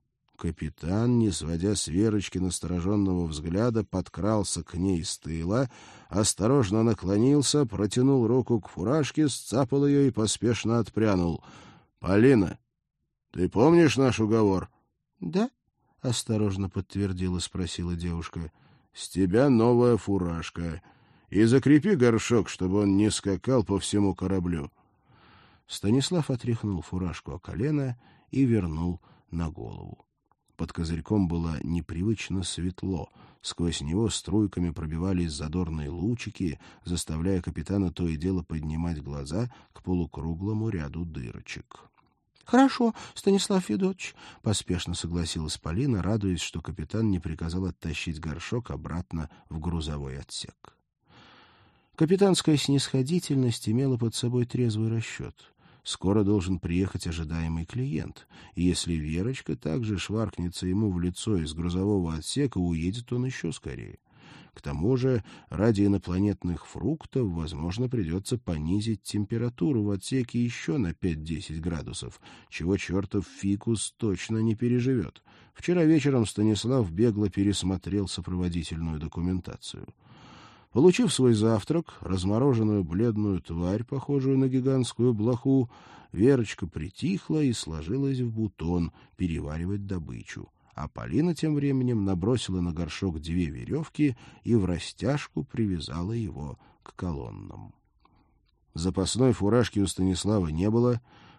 Капитан, не сводя с Верочки настороженного взгляда, подкрался к ней с тыла, осторожно наклонился, протянул руку к фуражке, сцапал ее и поспешно отпрянул. — Полина, ты помнишь наш уговор? — Да, — осторожно подтвердила, спросила девушка. — С тебя новая фуражка. И закрепи горшок, чтобы он не скакал по всему кораблю. Станислав отряхнул фуражку о колено и вернул на голову. Под козырьком было непривычно светло. Сквозь него струйками пробивались задорные лучики, заставляя капитана то и дело поднимать глаза к полукруглому ряду дырочек. — Хорошо, Станислав Федорович, — поспешно согласилась Полина, радуясь, что капитан не приказал оттащить горшок обратно в грузовой отсек. Капитанская снисходительность имела под собой трезвый расчет. Скоро должен приехать ожидаемый клиент, и если Верочка также шваркнется ему в лицо из грузового отсека, уедет он еще скорее. К тому же, ради инопланетных фруктов, возможно, придется понизить температуру в отсеке еще на пять-десять градусов, чего чертов фикус точно не переживет. Вчера вечером Станислав бегло пересмотрел сопроводительную документацию. Получив свой завтрак, размороженную бледную тварь, похожую на гигантскую блоху, Верочка притихла и сложилась в бутон переваривать добычу. А Полина тем временем набросила на горшок две веревки и врастяжку привязала его к колоннам. Запасной фуражки у Станислава не было,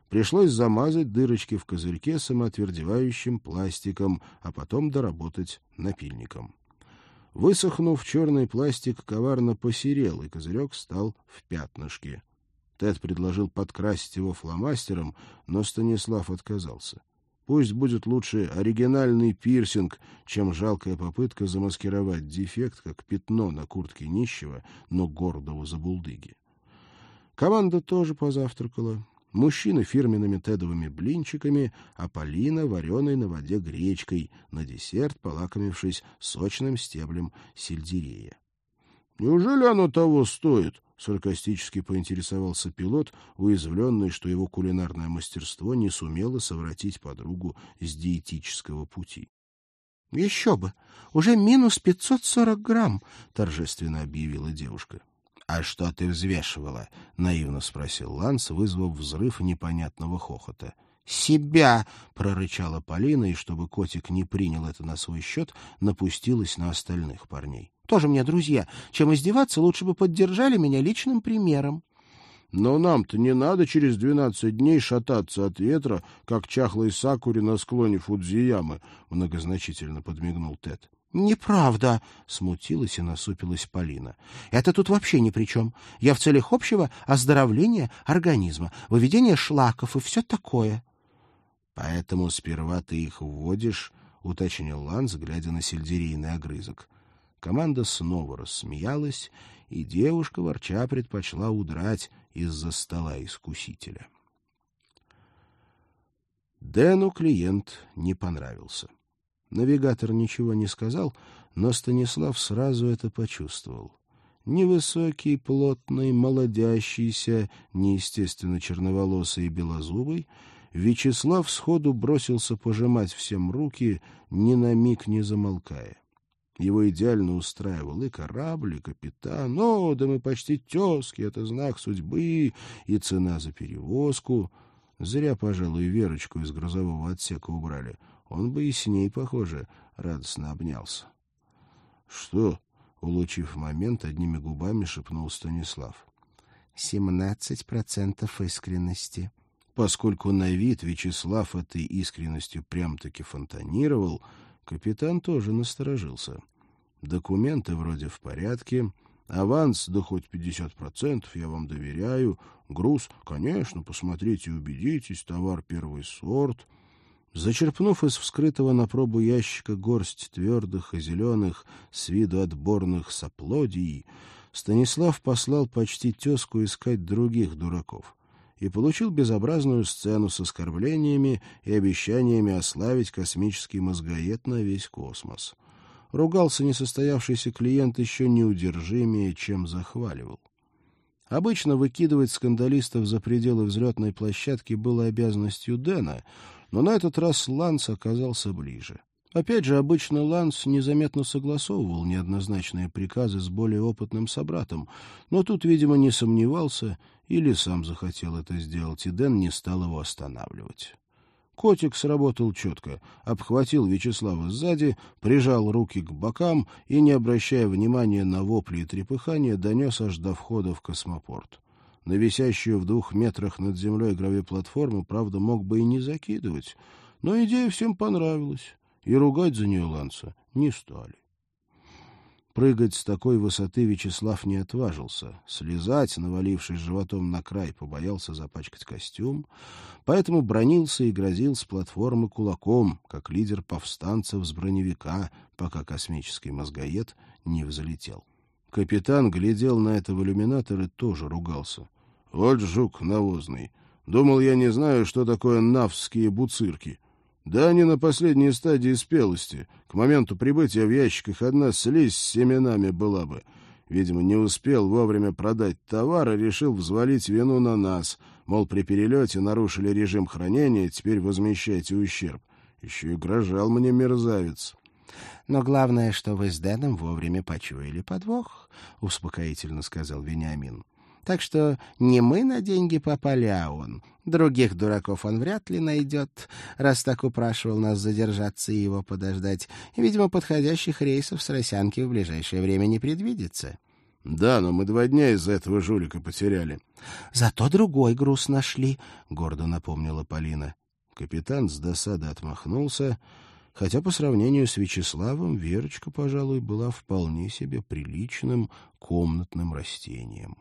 Пришлось замазать дырочки в козырьке самоотвердевающим пластиком, а потом доработать напильником. Высохнув, черный пластик коварно посерел, и козырек стал в пятнышке. Тед предложил подкрасить его фломастером, но Станислав отказался. Пусть будет лучше оригинальный пирсинг, чем жалкая попытка замаскировать дефект, как пятно на куртке нищего, но гордого забулдыги. Команда тоже позавтракала. Мужчины фирменными тедовыми блинчиками, а Полина вареной на воде гречкой, на десерт полакомившись сочным стеблем сельдерея. — Неужели оно того стоит? — саркастически поинтересовался пилот, уязвленный, что его кулинарное мастерство не сумело совратить подругу с диетического пути. — Еще бы! Уже минус пятьсот сорок грамм! — торжественно объявила девушка. — А что ты взвешивала? — наивно спросил Ланс, вызвав взрыв непонятного хохота. — Себя! — прорычала Полина, и, чтобы котик не принял это на свой счет, напустилась на остальных парней. — Тоже мне друзья. Чем издеваться, лучше бы поддержали меня личным примером. — Но нам-то не надо через двенадцать дней шататься от ветра, как чахлой сакуре на склоне Фудзиямы, — многозначительно подмигнул Тед. — Неправда, — смутилась и насупилась Полина. — Это тут вообще ни при чем. Я в целях общего оздоровления организма, выведения шлаков и все такое. — Поэтому сперва ты их вводишь, — уточнил Ланс, глядя на сельдерейный огрызок. Команда снова рассмеялась, и девушка, ворча, предпочла удрать из-за стола искусителя. Дэну клиент не понравился. Навигатор ничего не сказал, но Станислав сразу это почувствовал. Невысокий, плотный, молодящийся, неестественно черноволосый и белозубый, Вячеслав сходу бросился пожимать всем руки, ни на миг не замолкая. Его идеально устраивал и корабль, и капитан. О, да мы почти тезки, это знак судьбы, и цена за перевозку. Зря, пожалуй, Верочку из грузового отсека убрали. Он бы и с ней, похоже, радостно обнялся. — Что? — улучив момент, одними губами шепнул Станислав. — Семнадцать процентов искренности. Поскольку на вид Вячеслав этой искренностью прям-таки фонтанировал, капитан тоже насторожился. Документы вроде в порядке, аванс, да хоть пятьдесят процентов, я вам доверяю, груз, конечно, посмотрите и убедитесь, товар первый сорт. Зачерпнув из вскрытого на пробу ящика горсть твердых и зеленых, с виду отборных соплодий, Станислав послал почти тезку искать других дураков и получил безобразную сцену с оскорблениями и обещаниями ославить космический мозгоед на весь космос. Ругался несостоявшийся клиент еще неудержимее, чем захваливал. Обычно выкидывать скандалистов за пределы взлетной площадки было обязанностью Дэна, но на этот раз Ланс оказался ближе. Опять же, обычно Ланс незаметно согласовывал неоднозначные приказы с более опытным собратом, но тут, видимо, не сомневался или сам захотел это сделать, и Дэн не стал его останавливать. Котик сработал четко, обхватил Вячеслава сзади, прижал руки к бокам и, не обращая внимания на вопли и трепыхания, донес аж до входа в космопорт. На висящую в двух метрах над землей гравиплатформу, правда, мог бы и не закидывать, но идея всем понравилась, и ругать за нее Ланса не стали. Прыгать с такой высоты Вячеслав не отважился. Слезать, навалившись животом на край, побоялся запачкать костюм, поэтому бранился и грозил с платформы кулаком, как лидер повстанцев с броневика, пока космический мозгоед не взлетел. Капитан глядел на это в иллюминатор и тоже ругался. «Вот жук навозный! Думал, я не знаю, что такое навские буцирки. Да они на последней стадии спелости. К моменту прибытия в ящиках одна слизь с семенами была бы. Видимо, не успел вовремя продать товар и решил взвалить вину на нас. Мол, при перелете нарушили режим хранения, теперь возмещайте ущерб. Еще и угрожал мне мерзавец». «Но главное, что вы с Дэном вовремя почуяли подвох», — успокоительно сказал Вениамин. «Так что не мы на деньги попали, а он. Других дураков он вряд ли найдет, раз так упрашивал нас задержаться и его подождать. И, видимо, подходящих рейсов с Росянки в ближайшее время не предвидится». — Да, но мы два дня из-за этого жулика потеряли. — Зато другой груз нашли, — гордо напомнила Полина. Капитан с досады отмахнулся, хотя по сравнению с Вячеславом Верочка, пожалуй, была вполне себе приличным комнатным растением.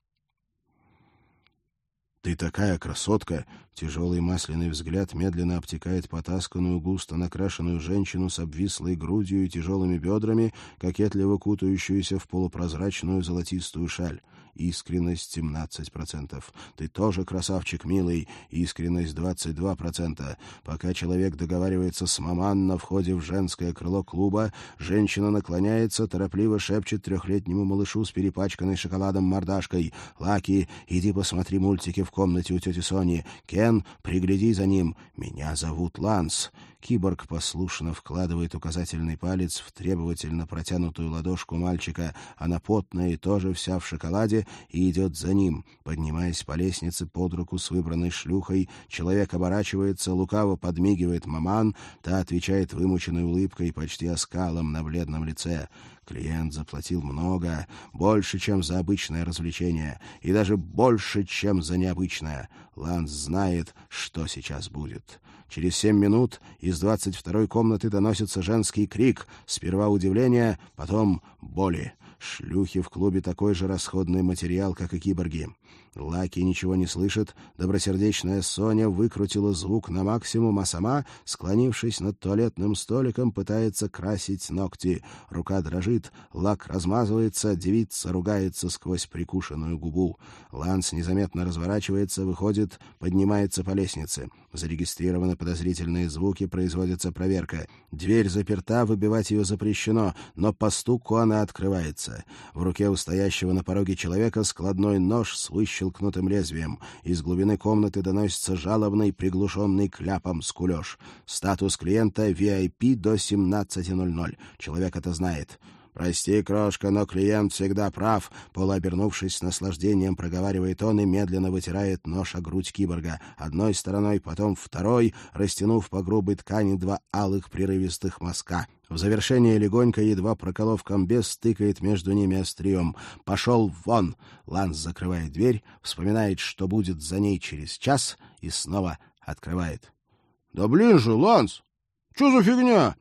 «Ты такая красотка!» — тяжелый масляный взгляд медленно обтекает потасканную, густо накрашенную женщину с обвислой грудью и тяжелыми бедрами, кокетливо кутающуюся в полупрозрачную золотистую шаль. Искренность — семнадцать процентов. «Ты тоже красавчик, милый!» Искренность — двадцать два процента. Пока человек договаривается с маман на входе в женское крыло клуба, женщина наклоняется, торопливо шепчет трехлетнему малышу с перепачканной шоколадом мордашкой: «Лаки, иди посмотри мультики в комнате у тети Сони. Кен, пригляди за ним. Меня зовут Ланс». Киборг послушно вкладывает указательный палец в требовательно протянутую ладошку мальчика. Она потная и тоже вся в шоколаде, и идет за ним. Поднимаясь по лестнице под руку с выбранной шлюхой, человек оборачивается, лукаво подмигивает маман, та отвечает вымученной улыбкой, почти оскалом на бледном лице. Клиент заплатил много, больше, чем за обычное развлечение, и даже больше, чем за необычное. Ланс знает, что сейчас будет. Через семь минут из двадцать второй комнаты доносится женский крик. Сперва удивление, потом боли. Шлюхи в клубе такой же расходный материал, как и киборги. Лаки ничего не слышит. Добросердечная Соня выкрутила звук на максимум, а сама, склонившись над туалетным столиком, пытается красить ногти. Рука дрожит, лак размазывается, девица ругается сквозь прикушенную губу. Ланс незаметно разворачивается, выходит, поднимается по лестнице. Зарегистрированы подозрительные звуки, производится проверка. Дверь заперта, выбивать ее запрещено, но по стуку она открывается. В руке у стоящего на пороге человека складной нож с выщелкнутым лезвием. Из глубины комнаты доносится жалобный, приглушенный кляпом скулеж. Статус клиента ви ай пи до семнадцати ноль-ноль. Человек это знает. «Прости, крошка, но клиент всегда прав», — полуобернувшись с наслаждением, проговаривает он и медленно вытирает нож о грудь киборга. Одной стороной, потом второй, растянув по грубой ткани два алых прерывистых мазка. В завершение легонько, едва проколов комбез, стыкает между ними острием. «Пошел вон!» Ланс закрывает дверь, вспоминает, что будет за ней через час, и снова открывает. «Да блин же, Ланс! Что за фигня?»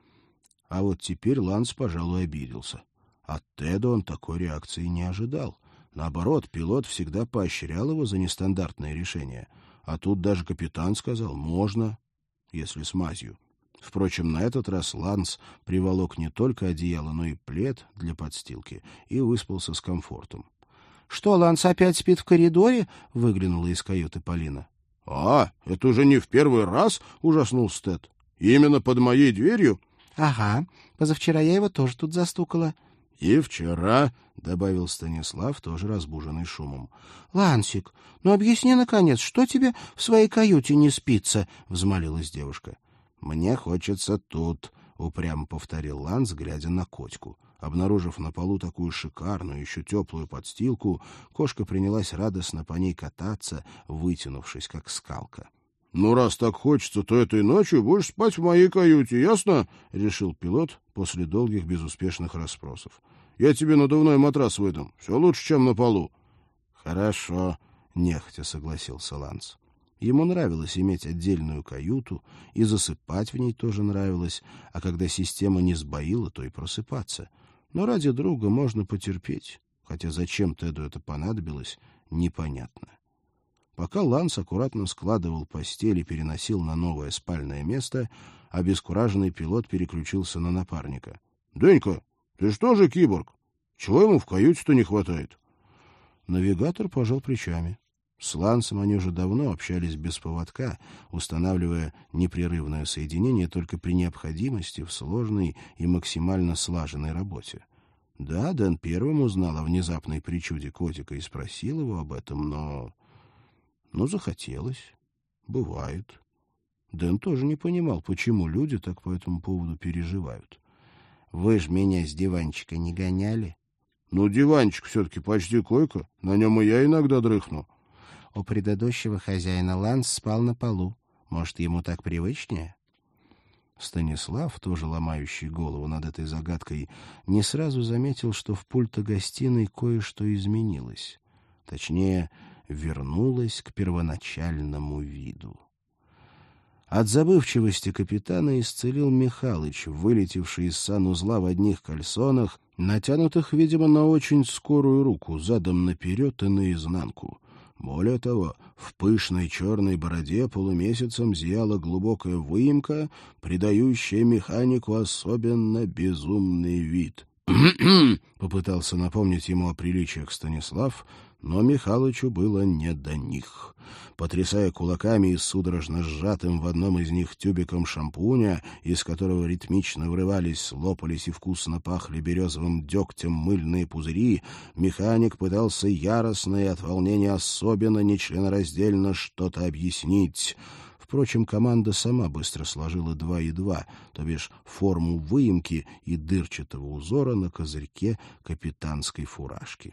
А вот теперь Ланс, пожалуй, обиделся. От Теда он такой реакции не ожидал. Наоборот, пилот всегда поощрял его за нестандартные решения. А тут даже капитан сказал «можно», если с мазью. Впрочем, на этот раз Ланс приволок не только одеяло, но и плед для подстилки и выспался с комфортом. — Что, Ланс опять спит в коридоре? — выглянула из каюты Полина. — А, это уже не в первый раз, — ужаснулся Тед. — Именно под моей дверью? — Ага, позавчера я его тоже тут застукала. — И вчера, — добавил Станислав, тоже разбуженный шумом. — Лансик, ну объясни, наконец, что тебе в своей каюте не спится? — взмолилась девушка. — Мне хочется тут, — упрямо повторил Ланс, глядя на котику. Обнаружив на полу такую шикарную, еще теплую подстилку, кошка принялась радостно по ней кататься, вытянувшись, как скалка. — Ну, раз так хочется, то этой ночью будешь спать в моей каюте, ясно? — решил пилот после долгих безуспешных расспросов. — Я тебе надувной матрас выдам. Все лучше, чем на полу. — Хорошо, — нехотя согласился Ланс. Ему нравилось иметь отдельную каюту, и засыпать в ней тоже нравилось, а когда система не сбоила, то и просыпаться. Но ради друга можно потерпеть, хотя зачем Теду это понадобилось, непонятно. Пока Ланс аккуратно складывал постель и переносил на новое спальное место, обескураженный пилот переключился на напарника. — Денька, ты что же киборг? Чего ему в каюте-то не хватает? Навигатор пожал плечами. С Лансом они уже давно общались без поводка, устанавливая непрерывное соединение только при необходимости в сложной и максимально слаженной работе. Да, Дэн первым узнал о внезапной причуде котика и спросил его об этом, но... Ну, захотелось. Бывает. Дэн тоже не понимал, почему люди так по этому поводу переживают. — Вы ж меня с диванчика не гоняли? — Ну, диванчик все-таки почти койка, на нем и я иногда дрыхну. У предыдущего хозяина Ланс спал на полу. Может, ему так привычнее? Станислав, тоже ломающий голову над этой загадкой, не сразу заметил, что в пульто-гостиной кое-что изменилось. Точнее, вернулось к первоначальному виду. От забывчивости капитана исцелил Михалыч, вылетевший из санузла в одних кальсонах, натянутых, видимо, на очень скорую руку, задом наперед и наизнанку. Более того, в пышной черной бороде полумесяцем зияла глубокая выемка, придающая механику особенно безумный вид. Попытался напомнить ему о приличиях Станислав, но Михалычу было не до них. Потрясая кулаками и судорожно сжатым в одном из них тюбиком шампуня, из которого ритмично вырывались, лопались и вкусно пахли березовым дегтем мыльные пузыри, механик пытался яростно и от волнения особенно нечленораздельно что-то объяснить. Впрочем, команда сама быстро сложила два и два, то бишь форму выемки и дырчатого узора на козырьке капитанской фуражки.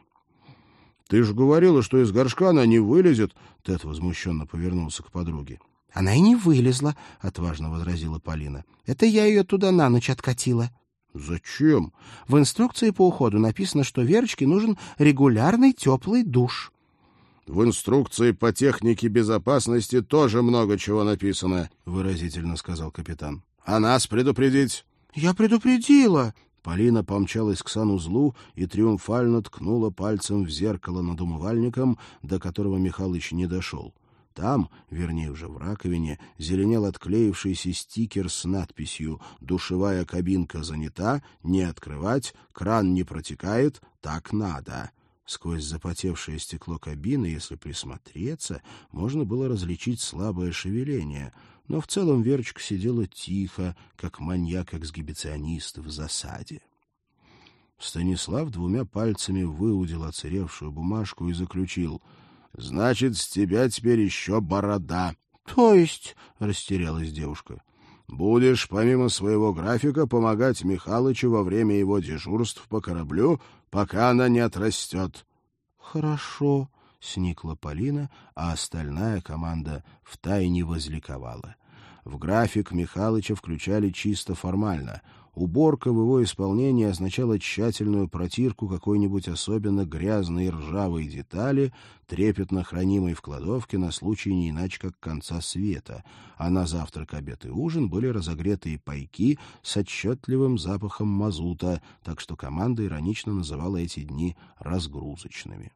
— Ты же говорила, что из горшка она не вылезет, — Тед возмущенно повернулся к подруге. — Она и не вылезла, — отважно возразила Полина. — Это я ее туда на ночь откатила. — Зачем? — В инструкции по уходу написано, что Верочке нужен регулярный теплый душ. — В инструкции по технике безопасности тоже много чего написано, — выразительно сказал капитан. — А нас предупредить? — Я предупредила. Полина помчалась к санузлу и триумфально ткнула пальцем в зеркало над умывальником, до которого Михалыч не дошел. Там, вернее уже в раковине, зеленел отклеившийся стикер с надписью «Душевая кабинка занята, не открывать, кран не протекает, так надо». Сквозь запотевшее стекло кабины, если присмотреться, можно было различить слабое шевеление, но в целом Верочка сидела тихо, как маньяк-эксгибиционист в засаде. Станислав двумя пальцами выудил оцаревшую бумажку и заключил: «Значит, с тебя теперь еще борода». «То есть?» — растерялась девушка. «Будешь, помимо своего графика, помогать Михалычу во время его дежурств по кораблю, пока она не отрастет». «Хорошо», — сникла Полина, а остальная команда втайне возликовала. В график Михалыча включали чисто формально. Уборка в его исполнении означала тщательную протирку какой-нибудь особенно грязной и ржавой детали, трепетно хранимой в кладовке на случай не иначе как конца света, а на завтрак, обед и ужин были разогретые пайки с отчетливым запахом мазута, так что команда иронично называла эти дни разгрузочными.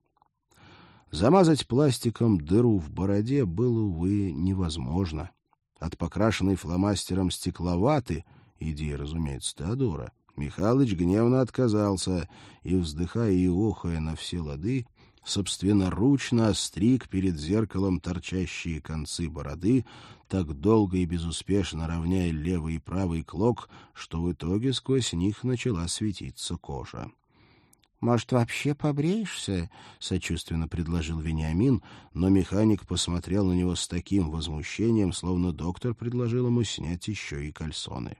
Замазать пластиком дыру в бороде было, увы, невозможно. От покрашенной фломастером стекловаты, идея, разумеется, Теодора, Михалыч гневно отказался и, вздыхая и охая на все лады, собственноручно остриг перед зеркалом торчащие концы бороды, так долго и безуспешно равняя левый и правый клок, что в итоге сквозь них начала светиться кожа. «Может, вообще побреешься?» — сочувственно предложил Вениамин, но механик посмотрел на него с таким возмущением, словно доктор предложил ему снять еще и кальсоны.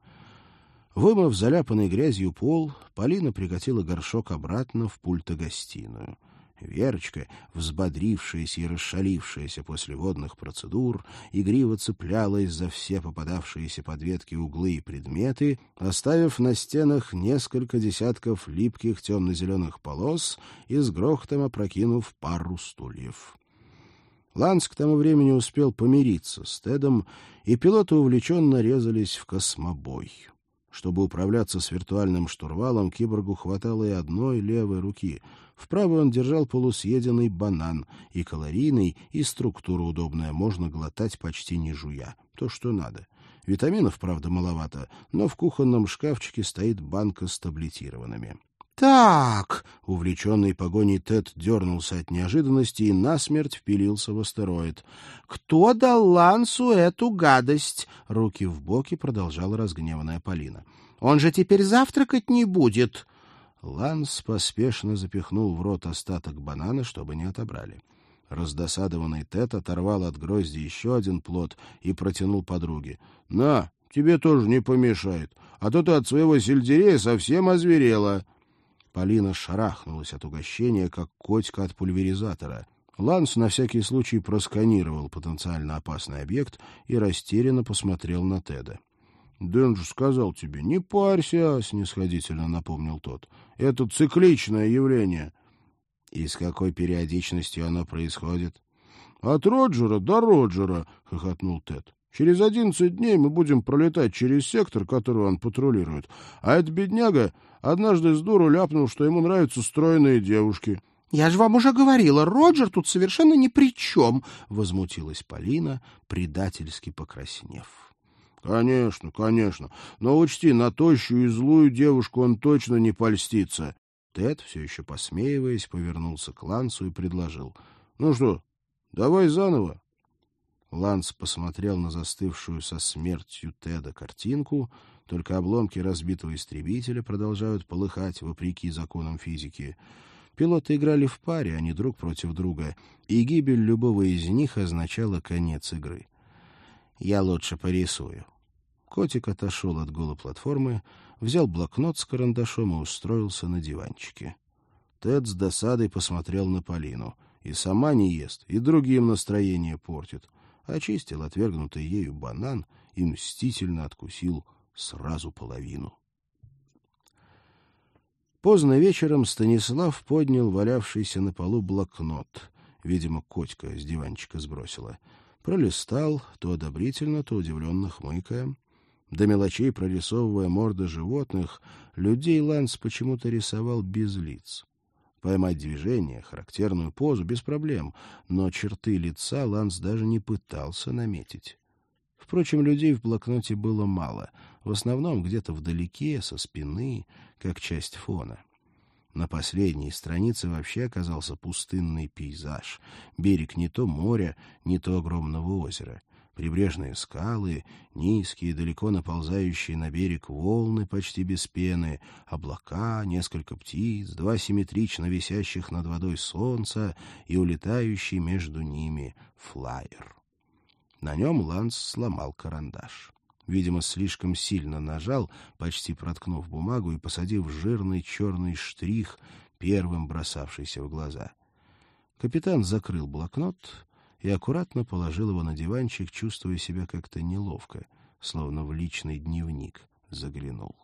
Вымыв заляпанной грязью пол, Полина прикатила горшок обратно в пульто-гостиную. Верочка, взбодрившаяся и расшалившаяся после водных процедур, игриво цеплялась за все попадавшиеся под ветки углы и предметы, оставив на стенах несколько десятков липких темно-зеленых полос и с грохотом опрокинув пару стульев. Ланс к тому времени успел помириться с Тедом, и пилоты увлеченно резались в космобой. Чтобы управляться с виртуальным штурвалом, киборгу хватало и одной левой руки. В правой он держал полусъеденный банан, и калорийный, и структура удобная, можно глотать почти не жуя. То, что надо. Витаминов, правда, маловато, но в кухонном шкафчике стоит банка с таблетированными. «Так!» — увлеченный погоней Тед дернулся от неожиданности и насмерть впилился в астероид. «Кто дал Лансу эту гадость?» — руки в боки продолжала разгневанная Полина. «Он же теперь завтракать не будет!» Ланс поспешно запихнул в рот остаток банана, чтобы не отобрали. Раздосадованный Тед оторвал от грозди еще один плод и протянул подруге. — На, тебе тоже не помешает, а то ты от своего сельдерея совсем озверела. Полина шарахнулась от угощения, как котика от пульверизатора. Ланс на всякий случай просканировал потенциально опасный объект и растерянно посмотрел на Теда. — Дэн же сказал тебе, не парься, — снисходительно напомнил тот. — Это цикличное явление. — И с какой периодичностью оно происходит? — От Роджера до Роджера, — хохотнул Тед. — Через одиннадцать дней мы будем пролетать через сектор, который он патрулирует. А этот бедняга однажды с дуру ляпнул, что ему нравятся стройные девушки. — Я же вам уже говорила, Роджер тут совершенно ни при чем, — возмутилась Полина, предательски покраснев. — Конечно, конечно. Но учти, на тощую и злую девушку он точно не польстится. Тед, все еще посмеиваясь, повернулся к Лансу и предложил. — Ну что, давай заново. Ланс посмотрел на застывшую со смертью Теда картинку, только обломки разбитого истребителя продолжают полыхать вопреки законам физики. Пилоты играли в паре, а не друг против друга, и гибель любого из них означала конец игры. «Я лучше порисую». Котик отошел от голой платформы, взял блокнот с карандашом и устроился на диванчике. Тед с досадой посмотрел на Полину. И сама не ест, и другим настроение портит. Очистил отвергнутый ею банан и мстительно откусил сразу половину. Поздно вечером Станислав поднял валявшийся на полу блокнот. Видимо, котика с диванчика сбросила. Пролистал, то одобрительно, то удивленно хмыкая. До мелочей прорисовывая морды животных, людей Ланс почему-то рисовал без лиц. Поймать движение, характерную позу — без проблем, но черты лица Ланс даже не пытался наметить. Впрочем, людей в блокноте было мало, в основном где-то вдалеке, со спины, как часть фона. На последней странице вообще оказался пустынный пейзаж. Берег не то моря, не то огромного озера. Прибрежные скалы, низкие, далеко наползающие на берег волны почти без пены, облака, несколько птиц, два симметрично висящих над водой солнца и улетающий между ними флайер. На нем Ланс сломал карандаш. Видимо, слишком сильно нажал, почти проткнув бумагу и посадив жирный черный штрих, первым бросавшийся в глаза. Капитан закрыл блокнот и аккуратно положил его на диванчик, чувствуя себя как-то неловко, словно в личный дневник заглянул.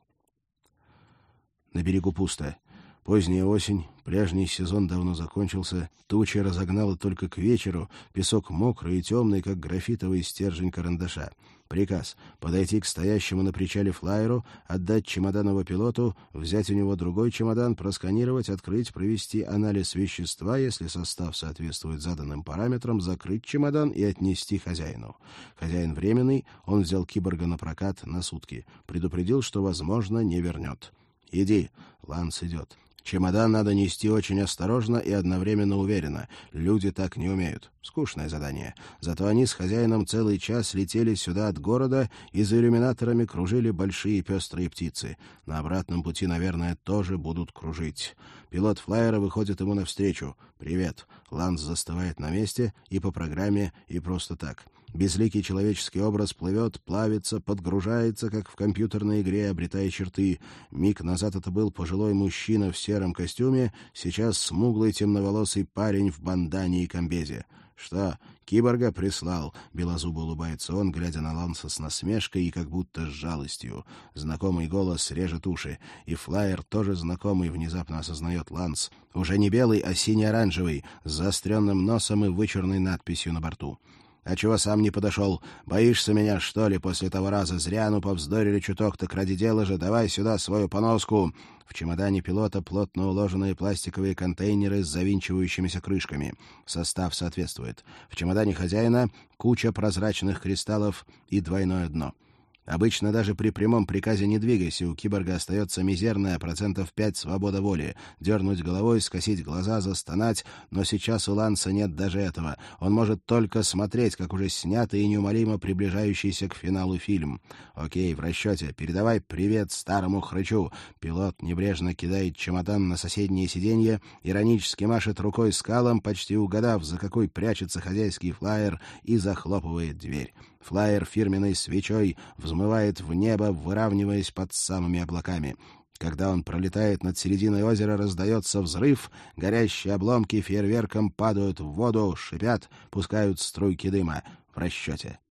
На берегу пусто. Поздняя осень, пляжный сезон давно закончился, тучи разогнала только к вечеру, песок мокрый и темный, как графитовый стержень карандаша. Приказ — подойти к стоящему на причале флайеру, отдать чемодан его пилоту, взять у него другой чемодан, просканировать, открыть, провести анализ вещества, если состав соответствует заданным параметрам, закрыть чемодан и отнести хозяину. Хозяин временный, он взял киборга на прокат на сутки, предупредил, что, возможно, не вернет. «Иди», — Ланс идет. Чемодан надо нести очень осторожно и одновременно уверенно. Люди так не умеют. Скучное задание. Зато они с хозяином целый час летели сюда от города и за иллюминаторами кружили большие пестрые птицы. На обратном пути, наверное, тоже будут кружить. Пилот флайера выходит ему навстречу. «Привет». Ланс застывает на месте и по программе, и просто так. Безликий человеческий образ плывет, плавится, подгружается, как в компьютерной игре, обретая черты. Миг назад это был пожилой мужчина в сером костюме, сейчас смуглый темноволосый парень в бандане и комбезе. «Что, киборга прислал?» — белозубо улыбается он, глядя на Ланса с насмешкой и как будто с жалостью. Знакомый голос режет уши. И флайер, тоже знакомый, внезапно осознает Ланс. Уже не белый, а синий-оранжевый, с заостренным носом и вычурной надписью на борту. «А чего сам не подошел? Боишься меня, что ли, после того раза? Зря, ну, повздорили чуток, так ради дела же. Давай сюда свою поноску». В чемодане пилота плотно уложенные пластиковые контейнеры с завинчивающимися крышками. Состав соответствует. В чемодане хозяина куча прозрачных кристаллов и двойное дно. Обычно даже при прямом приказе «не двигайся» у киборга остается мизерная процентов пять свобода воли. Дернуть головой, скосить глаза, застонать. Но сейчас у Ланса нет даже этого. Он может только смотреть, как уже снятый и неумолимо приближающийся к финалу фильм. «Окей, в расчете. Передавай привет старому хрычу». Пилот небрежно кидает чемодан на соседнее сиденье, иронически машет рукой скалом, почти угадав, за какой прячется хозяйский флайер, и захлопывает дверь. Флайер фирменной свечой взмывает в небо, выравниваясь под самыми облаками. Когда он пролетает над серединой озера, раздается взрыв, горящие обломки фейерверком падают в воду, шипят, пускают струйки дыма. В расчете.